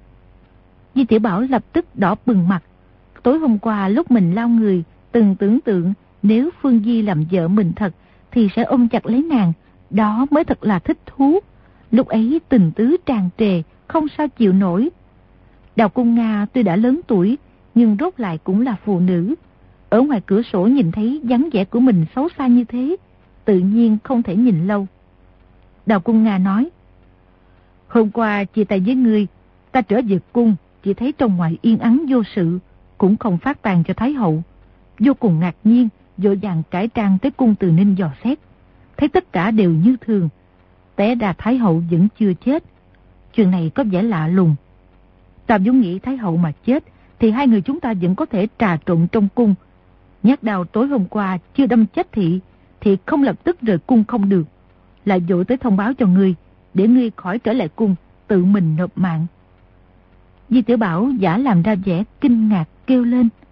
Di Tiểu Bảo lập tức đỏ bừng mặt. Tối hôm qua lúc mình lau người, từng tưởng tượng nếu Phương Di làm vợ mình thật thì sẽ ôm chặt lấy nàng, đó mới thật là thích thú. Lúc ấy tình tứ tràn trề, không sao chịu nổi. Đào Cung Nga tuy đã lớn tuổi, nhưng rốt lại cũng là phụ nữ. Ở ngoài cửa sổ nhìn thấy dáng vẻ của mình xấu xa như thế, tự nhiên không thể nhìn lâu. Đào Cung Nga nói: Hôm qua chia tay với ngươi, ta trở về cung, chỉ thấy trong ngoài yên ắng vô sự, cũng không phát tàn cho Thái Hậu. Vô cùng ngạc nhiên, vội vàng cải trang tới cung Từ Ninh dò xét, thấy tất cả đều như thường. Té ra Thái Hậu vẫn chưa chết. Chuyện này có vẻ lạ lùng. Ta vốn nghĩ Thái Hậu mà chết thì hai người chúng ta vẫn có thể trà trộn trong cung. Nhát đào tối hôm qua chưa đâm chết thị thì không lập tức rời cung không được, lại vội tới thông báo cho ngươi, để ngươi khỏi trở lại cung, tự mình nộp mạng. Di Tiểu Bảo giả làm ra vẻ kinh ngạc kêu lên: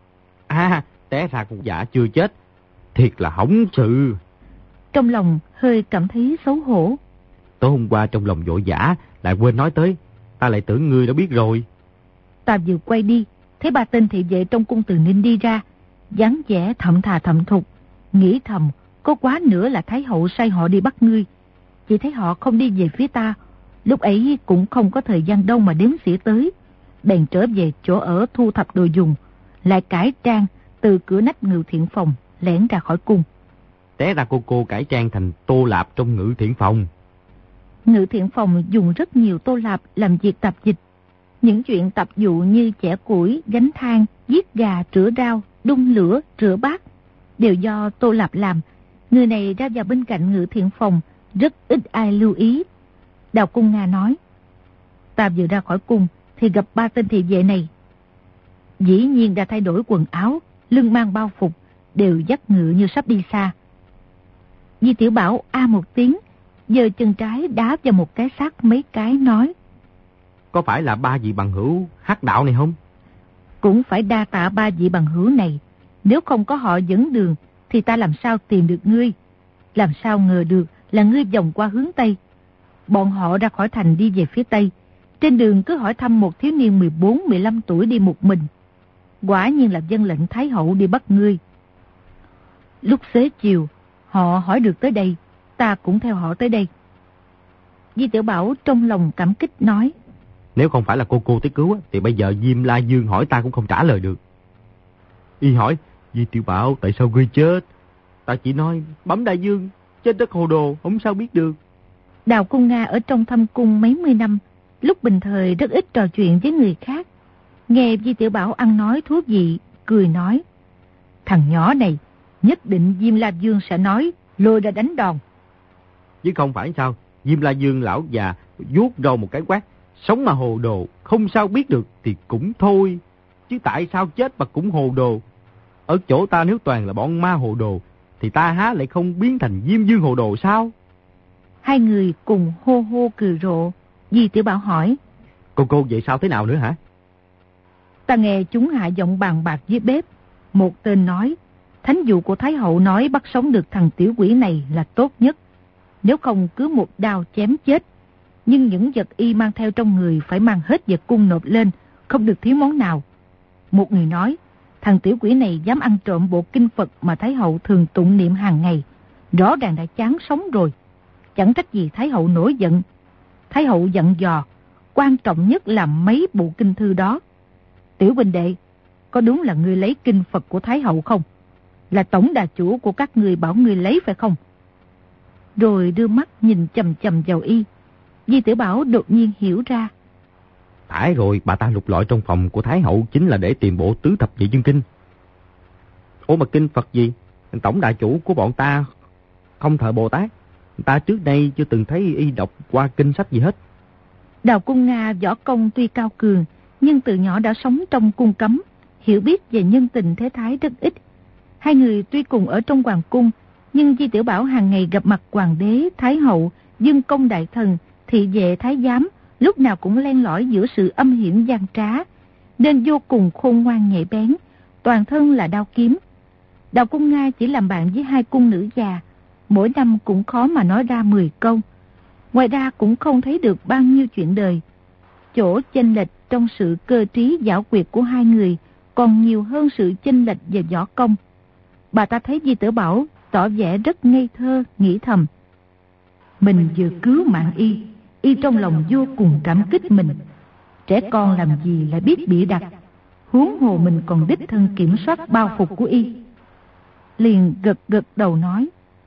À, té ra con dạ chưa chết. Thiệt là hỏng sự. Trong lòng hơi cảm thấy xấu hổ. Tối hôm qua trong lòng vội vã, lại quên nói tới. Ta lại tưởng ngươi đã biết rồi. Ta vừa quay đi, thấy ba tên thị vệ trong cung Từ Ninh đi ra, dáng vẻ thậm thà thậm thục. Nghĩ thầm, có quá nữa là Thái hậu sai họ đi bắt ngươi. Chỉ thấy họ không đi về phía ta. Lúc ấy cũng không có thời gian đâu mà đếm xỉa tới. Bèn trở về chỗ ở thu thập đồ dùng, lại cải trang từ cửa nách Ngự Thiện Phòng lẻn ra khỏi cung. Té ra cô cô cải trang thành Tô Lạp trong Ngự Thiện Phòng. Ngự Thiện Phòng dùng rất nhiều Tô Lạp làm việc tạp dịch. Những chuyện tạp vụ như chẻ củi, gánh than, giết gà, rửa rau, đun lửa, rửa bát đều do Tô Lạp làm. Người này ra vào bên cạnh Ngự Thiện Phòng rất ít ai lưu ý. Đào Cung Nga nói, ta vừa ra khỏi cung thì gặp ba tên thị vệ này. Dĩ nhiên đã thay đổi quần áo, lưng mang bao phục, đều dắt ngựa như sắp đi xa. Di Tiểu Bảo a một tiếng, giơ chân trái đá vào một cái xác mấy cái nói, có phải là ba vị bằng hữu hắc đạo này không? Cũng phải đa tạ ba vị bằng hữu này. Nếu không có họ dẫn đường thì ta làm sao tìm được ngươi? Làm sao ngờ được là ngươi vòng qua hướng Tây? Bọn họ ra khỏi thành đi về phía Tây. Trên đường cứ hỏi thăm một thiếu niên mười bốn mười lăm tuổi đi một mình. Quả nhiên là dân lệnh Thái hậu đi bắt ngươi. Lúc xế chiều, họ hỏi được tới đây, ta cũng theo họ tới đây. Di Tiểu Bảo trong lòng cảm kích nói, nếu không phải là cô cô tới cứu thì bây giờ Diêm La Dương hỏi ta cũng không trả lời được. Y hỏi, Di Tiểu Bảo tại sao ngươi chết? Ta chỉ nói, bẩm đại dương, chết rất hồ đồ, không sao biết được. Đào Cung Nga ở trong thâm cung mấy mươi năm, lúc bình thời rất ít trò chuyện với người khác. Nghe Di Tiểu Bảo ăn nói thú vị, cười nói, thằng nhỏ này, nhất định Diêm La Dương sẽ nói, lôi ra đánh đòn. Chứ không phải sao, Diêm La Dương lão già vuốt râu một cái quát, sống mà hồ đồ, không sao biết được thì cũng thôi. Chứ tại sao chết mà cũng hồ đồ? Ở chỗ ta nếu toàn là bọn ma hồ đồ, thì ta há lại không biến thành Diêm Dương hồ đồ sao? Hai người cùng hô hô cười rộ. Di Tiểu Bảo hỏi, cô cô vậy sao thế nào nữa hả? Ta nghe chúng hạ giọng bàn bạc dưới bếp. Một tên nói, thánh dụ của Thái hậu nói bắt sống được thằng tiểu quỷ này là tốt nhất. Nếu không cứ một đao chém chết. Nhưng những vật y mang theo trong người phải mang hết vật cung nộp lên, không được thiếu món nào. Một người nói, thằng tiểu quỷ này dám ăn trộm bộ kinh Phật mà Thái hậu thường tụng niệm hàng ngày. Rõ ràng đã chán sống rồi. Chẳng trách gì Thái hậu nổi giận. Thái hậu dặn dò, quan trọng nhất là mấy bộ kinh thư đó. Tiểu huynh đệ, có đúng là ngươi lấy kinh Phật của Thái hậu không? Là tổng đà chủ của các ngươi bảo ngươi lấy phải không? Rồi đưa mắt nhìn chầm chầm vào y. Di Tiểu Bảo đột nhiên hiểu ra. Phải rồi, bà ta lục lọi trong phòng của Thái hậu chính là để tìm bộ tứ thập nhị dương kinh. Ủa mà kinh Phật gì? Tổng đà chủ của bọn ta không thờ Bồ Tát. Ta trước đây chưa từng thấy y đọc qua kinh sách gì hết. Đào Cung Nga võ công tuy cao cường, nhưng từ nhỏ đã sống trong cung cấm, hiểu biết về nhân tình thế thái rất ít. Hai người tuy cùng ở trong hoàng cung, nhưng Di Tiểu Bảo hàng ngày gặp mặt hoàng đế, thái hậu, dương công đại thần, thị vệ thái giám, lúc nào cũng len lỏi giữa sự âm hiểm gian trá, nên vô cùng khôn ngoan nhạy bén, toàn thân là đao kiếm. Đào Cung Nga chỉ làm bạn với hai cung nữ già, mỗi năm cũng khó mà nói ra mười câu. Ngoài ra cũng không thấy được bao nhiêu chuyện đời. Chỗ chênh lệch trong sự cơ trí giảo quyệt của hai người còn nhiều hơn sự chênh lệch về võ công. Bà ta thấy Di Tiểu Bảo tỏ vẻ rất ngây thơ, nghĩ thầm, mình vừa cứu mạng y, y trong lòng vô cùng cảm kích mình. Trẻ con làm gì lại biết bịa đặt, huống hồ mình còn đích thân kiểm soát bao phục của y. Liền gật gật đầu nói,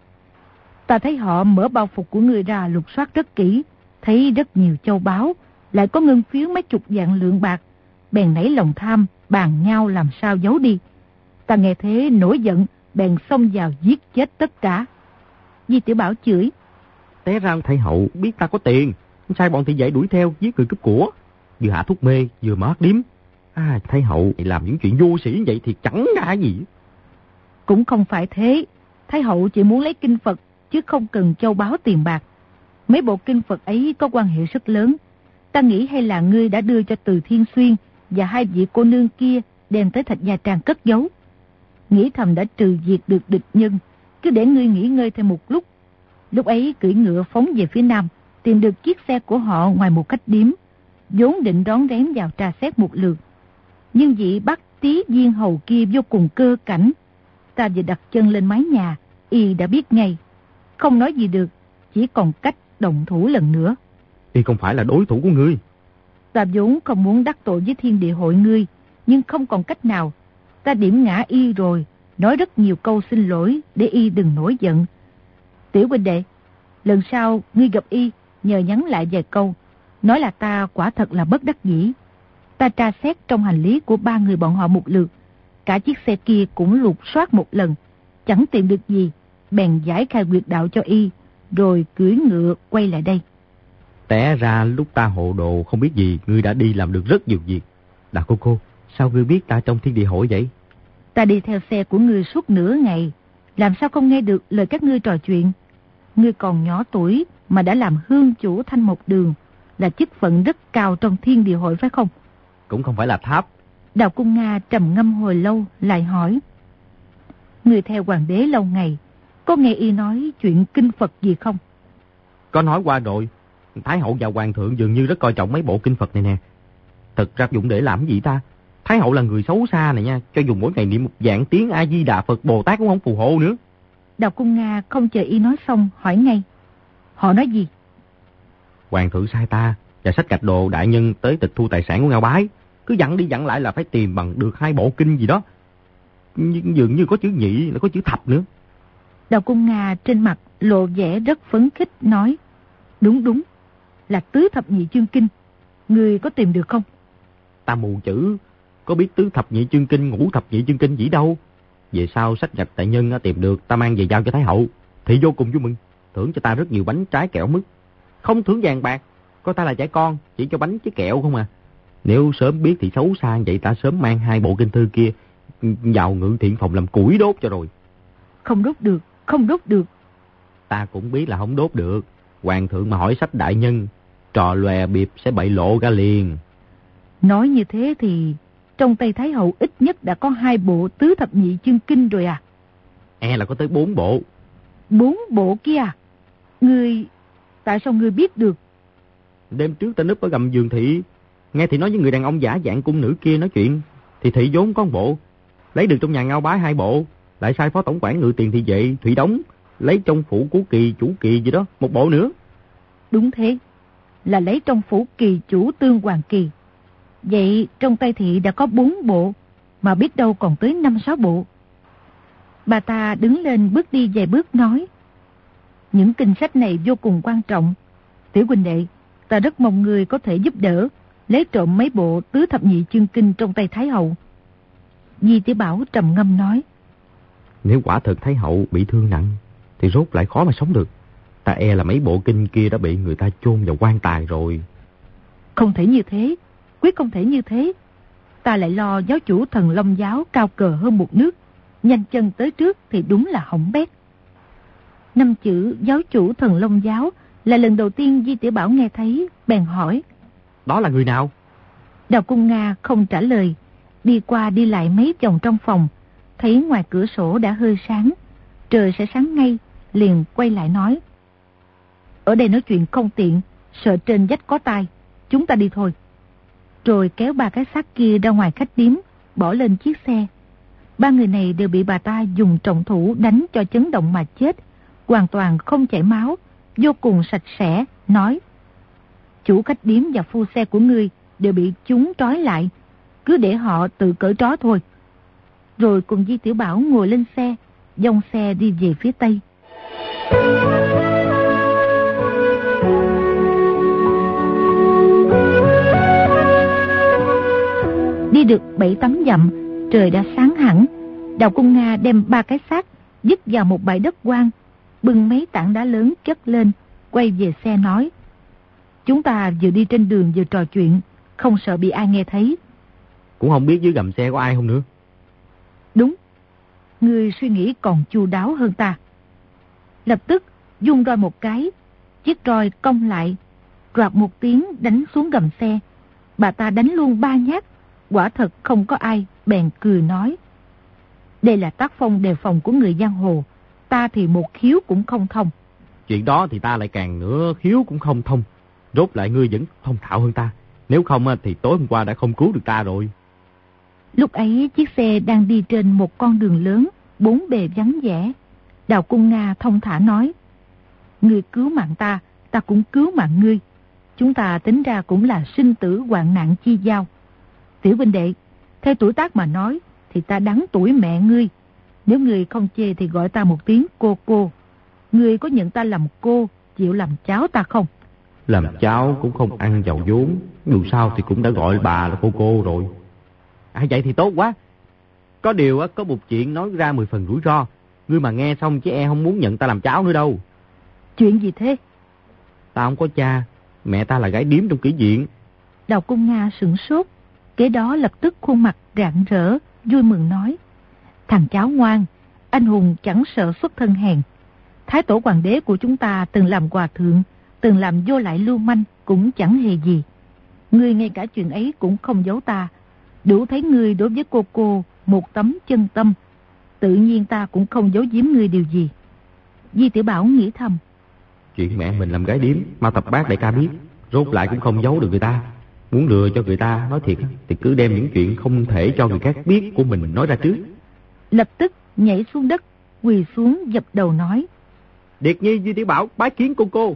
ta thấy họ mở bao phục của người ra lục soát rất kỹ, thấy rất nhiều châu báu, lại có ngân phiếu mấy chục vạn lượng bạc, bèn nảy lòng tham, bàn nhau làm sao giấu đi. Ta nghe thế nổi giận, bèn xông vào giết chết tất cả. Di Tiểu Bảo chửi, té ra Thái hậu biết ta có tiền, sai bọn thị vệ đuổi theo giết người cướp của, vừa hạ thuốc mê vừa mở điếm. À, Thái hậu làm những chuyện vô sĩ vậy thì chẳng ra gì. Cũng không phải thế, Thái hậu chỉ muốn lấy kinh Phật chứ không cần châu báu tiền bạc. Mấy bộ kinh Phật ấy có quan hệ rất lớn. Ta nghĩ hay là ngươi đã đưa cho Từ Thiên Xuyên và hai vị cô nương kia đem tới Thạch Gia Trang cất giấu. nghĩ thầm đã trừ diệt được địch nhân, cứ để ngươi nghỉ ngơi thêm một lúc. Lúc ấy cưỡi ngựa phóng về phía nam, tìm được chiếc xe của họ ngoài một khách điếm, vốn định đón rén vào tra xét một lượt. Nhưng vị Bắc Tý viên hầu kia vô cùng cơ cảnh. Ta vừa đặt chân lên mái nhà, y đã biết ngay. Không nói gì được, chỉ còn cách động thủ lần nữa. Y không phải là đối thủ của ngươi. Ta vốn không muốn đắc tội với thiên địa hội ngươi, nhưng không còn cách nào. Ta điểm ngã y rồi, nói rất nhiều câu xin lỗi để y đừng nổi giận. Tiểu huynh đệ, lần sau ngươi gặp y, nhờ nhắn lại vài câu, nói là ta quả thật là bất đắc dĩ. Ta tra xét trong hành lý của ba người bọn họ một lượt, cả chiếc xe kia cũng lục soát một lần, chẳng tìm được gì, bèn giải khai quyệt đạo cho y, rồi cưỡi ngựa quay lại đây. Té ra lúc ta hộ đồ không biết gì, ngươi đã đi làm được rất nhiều việc. Đào cô cô, sao ngươi biết ta trong thiên địa hội vậy? Ta đi theo xe của ngươi suốt nửa ngày, làm sao không nghe được lời các ngươi trò chuyện. Ngươi còn nhỏ tuổi mà đã làm hương chủ Thanh Mộc Đường, là chức phận rất cao trong thiên địa hội phải không? Cũng không phải là tháp. Đào Cung Nga trầm ngâm hồi lâu lại hỏi. Ngươi theo hoàng đế lâu ngày, có nghe y nói chuyện kinh Phật gì không? Có nói qua rồi. Thái hậu và hoàng thượng dường như rất coi trọng mấy bộ kinh Phật này nè. Thật ra dụng để làm gì ta? Thái hậu là người xấu xa này nha, cho dùng mỗi ngày niệm một vạn tiếng A Di Đà Phật Bồ Tát cũng không phù hộ nữa. Đào Cung Nga không chờ y nói xong hỏi ngay. Họ nói gì? Hoàng thượng sai ta và sách gạch đồ đại nhân tới tịch thu tài sản của Ngao Bái, cứ dặn đi dặn lại là phải tìm bằng được hai bộ kinh gì đó. Nhưng dường như có chữ nhị, là có chữ thập nữa. Đào Cung Nga trên mặt lộ vẻ rất phấn khích nói. Đúng đúng, là tứ thập nhị chương kinh. Người có tìm được không? Ta mù chữ, có biết tứ thập nhị chương kinh, ngũ thập nhị chương kinh gì đâu. Về sau sách gạch đại nhân tìm được, ta mang về giao cho Thái hậu, thì vô cùng vui mừng, thưởng cho ta rất nhiều bánh trái kẹo mứt. Không thưởng vàng bạc, coi ta là trẻ con, chỉ cho bánh với kẹo không à. Nếu sớm biết thì xấu xa vậy, ta sớm mang hai bộ kinh thư kia vào ngự thiện phòng làm củi đốt cho rồi. Không đốt được, không đốt được. Ta cũng biết là không đốt được. Hoàng thượng mà hỏi sách đại nhân, trò lòe biệp sẽ bậy lộ ra liền. Nói như thế thì trong tay Thái hậu ít nhất đã có hai bộ tứ thập nhị chương kinh rồi à? E là có tới bốn bộ. Bốn bộ kia à? Ngươi, tại sao ngươi biết được? Đêm trước ta núp ở gầm giường thị, nghe thị nói với người đàn ông giả dạng cung nữ kia nói chuyện, thì thị vốn có một bộ, lấy được trong nhà Ngao Bái hai bộ, lại sai phó tổng quản ngự tiền thị vệ Thủy Đống lấy trong phủ của kỳ chủ kỳ gì đó một bộ nữa. Đúng thế, là lấy trong phủ kỳ chủ Tương Hoàng Kỳ. Vậy trong tay thị đã có bốn bộ, mà biết đâu còn tới năm sáu bộ. Bà ta đứng lên bước đi vài bước nói. Những kinh sách này vô cùng quan trọng. Tiểu huynh đệ, ta rất mong người có thể giúp đỡ, lấy trộm mấy bộ tứ thập nhị chương kinh trong tay Thái hậu. Di Tiểu Bảo trầm ngâm nói. Nếu quả thực Thái hậu bị thương nặng, thì rốt lại khó mà sống được. Ta e là mấy bộ kinh kia đã bị người ta chôn vào quan tài rồi. Không thể như thế, quyết không thể như thế. Ta lại lo giáo chủ Thần Long giáo cao cờ hơn một nước, nhanh chân tới trước thì đúng là hỏng bét. Năm chữ giáo chủ Thần Long giáo là lần đầu tiên Di Tiểu Bảo nghe thấy, bèn hỏi. Đó là người nào? Đào Cung Nga không trả lời, đi qua đi lại mấy vòng trong phòng, thấy ngoài cửa sổ đã hơi sáng, trời sẽ sáng ngay, liền quay lại nói. Ở đây nói chuyện không tiện, sợ trên vách có tai, chúng ta đi thôi. Rồi kéo ba cái xác kia ra ngoài khách điếm, bỏ lên chiếc xe. Ba người này đều bị bà ta dùng trọng thủ đánh cho chấn động mà chết, hoàn toàn không chảy máu, vô cùng sạch sẽ, nói. Chủ khách điếm và phu xe của ngươi đều bị chúng trói lại, cứ để họ tự cởi trói thôi. Rồi cùng Di Tiểu Bảo ngồi lên xe, dòng xe đi về phía tây. Đi được bảy tám dặm, trời đã sáng hẳn. Đào Cung Nga đem ba cái xác dứt vào một bãi đất hoang, bưng mấy tảng đá lớn chất lên, quay về xe nói. Chúng ta vừa đi trên đường vừa trò chuyện, không sợ bị ai nghe thấy. Cũng không biết dưới gầm xe có ai không nữa. Đúng, ngươi suy nghĩ còn chu đáo hơn ta. Lập tức dung roi một cái, chiếc roi cong lại, roạt một tiếng đánh xuống gầm xe. Bà ta đánh luôn ba nhát, quả thật không có ai, bèn cười nói. Đây là tác phong đề phòng của người giang hồ. Ta thì một khiếu cũng không thông. Chuyện đó thì ta lại càng nữa khiếu cũng không thông. Rốt lại ngươi vẫn thông thạo hơn ta. Nếu không thì tối hôm qua đã không cứu được ta rồi. Lúc ấy chiếc xe đang đi trên một con đường lớn, bốn bề vắng vẻ. Đào Cung Nga thông thả nói: Ngươi cứu mạng ta, ta cũng cứu mạng ngươi. Chúng ta tính ra cũng là sinh tử hoạn nạn chi giao. Tiểu huynh đệ, theo tuổi tác mà nói thì ta đáng tuổi mẹ ngươi. Nếu ngươi không chê thì gọi ta một tiếng cô cô. Ngươi có nhận ta làm cô, chịu làm cháu ta không? Làm cháu cũng không ăn giàu vốn. Dù sao thì cũng đã gọi bà là cô cô rồi. À vậy thì tốt quá. Có điều có một chuyện nói ra mười phần rủi ro. Ngươi mà nghe xong chứ e không muốn nhận ta làm cháu nữa đâu. Chuyện gì thế? Ta không có cha. Mẹ ta là gái điếm trong kỹ viện. Đào Cung Nga sửng sốt. Kế đó lập tức khuôn mặt rạng rỡ, vui mừng nói: Thằng cháu ngoan, anh hùng chẳng sợ xuất thân hèn. Thái tổ hoàng đế của chúng ta từng làm hòa thượng, từng làm vô lại lưu manh cũng chẳng hề gì. Ngươi ngay cả chuyện ấy cũng không giấu ta. Đủ thấy ngươi đối với cô cô một tấm chân tâm. Tự nhiên ta cũng không giấu giếm ngươi điều gì. Di Tiểu Bảo nghĩ thầm: Chuyện mẹ mình làm gái điếm, Mao Tập Bác đại ca biết, rốt lại cũng không giấu được người ta. Muốn lừa cho người ta nói thiệt thì cứ đem những chuyện không thể cho người khác biết của mình nói ra trước. Lập tức nhảy xuống đất, quỳ xuống dập đầu nói: Điệt Nhi Di Tiểu Bảo bái kiến cô cô.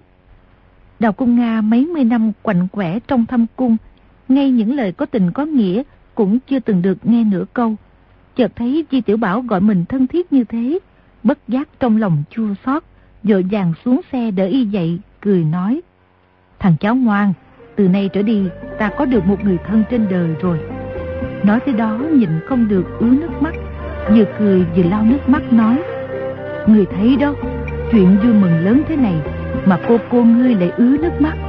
Đào Cung Nga mấy mươi năm quạnh quẻ trong thâm cung, ngay những lời có tình có nghĩa cũng chưa từng được nghe nửa câu. Chợt thấy Di Tiểu Bảo gọi mình thân thiết như thế, bất giác trong lòng chua xót, vội vàng xuống xe đỡ y dậy, cười nói: Thằng cháu ngoan, từ nay trở đi ta có được một người thân trên đời rồi. Nói tới đó nhìn không được ứa nước mắt, vừa cười vừa lau nước mắt nói: Người thấy đó, chuyện vui mừng lớn thế này mà cô cô ngươi lại ứa nước mắt.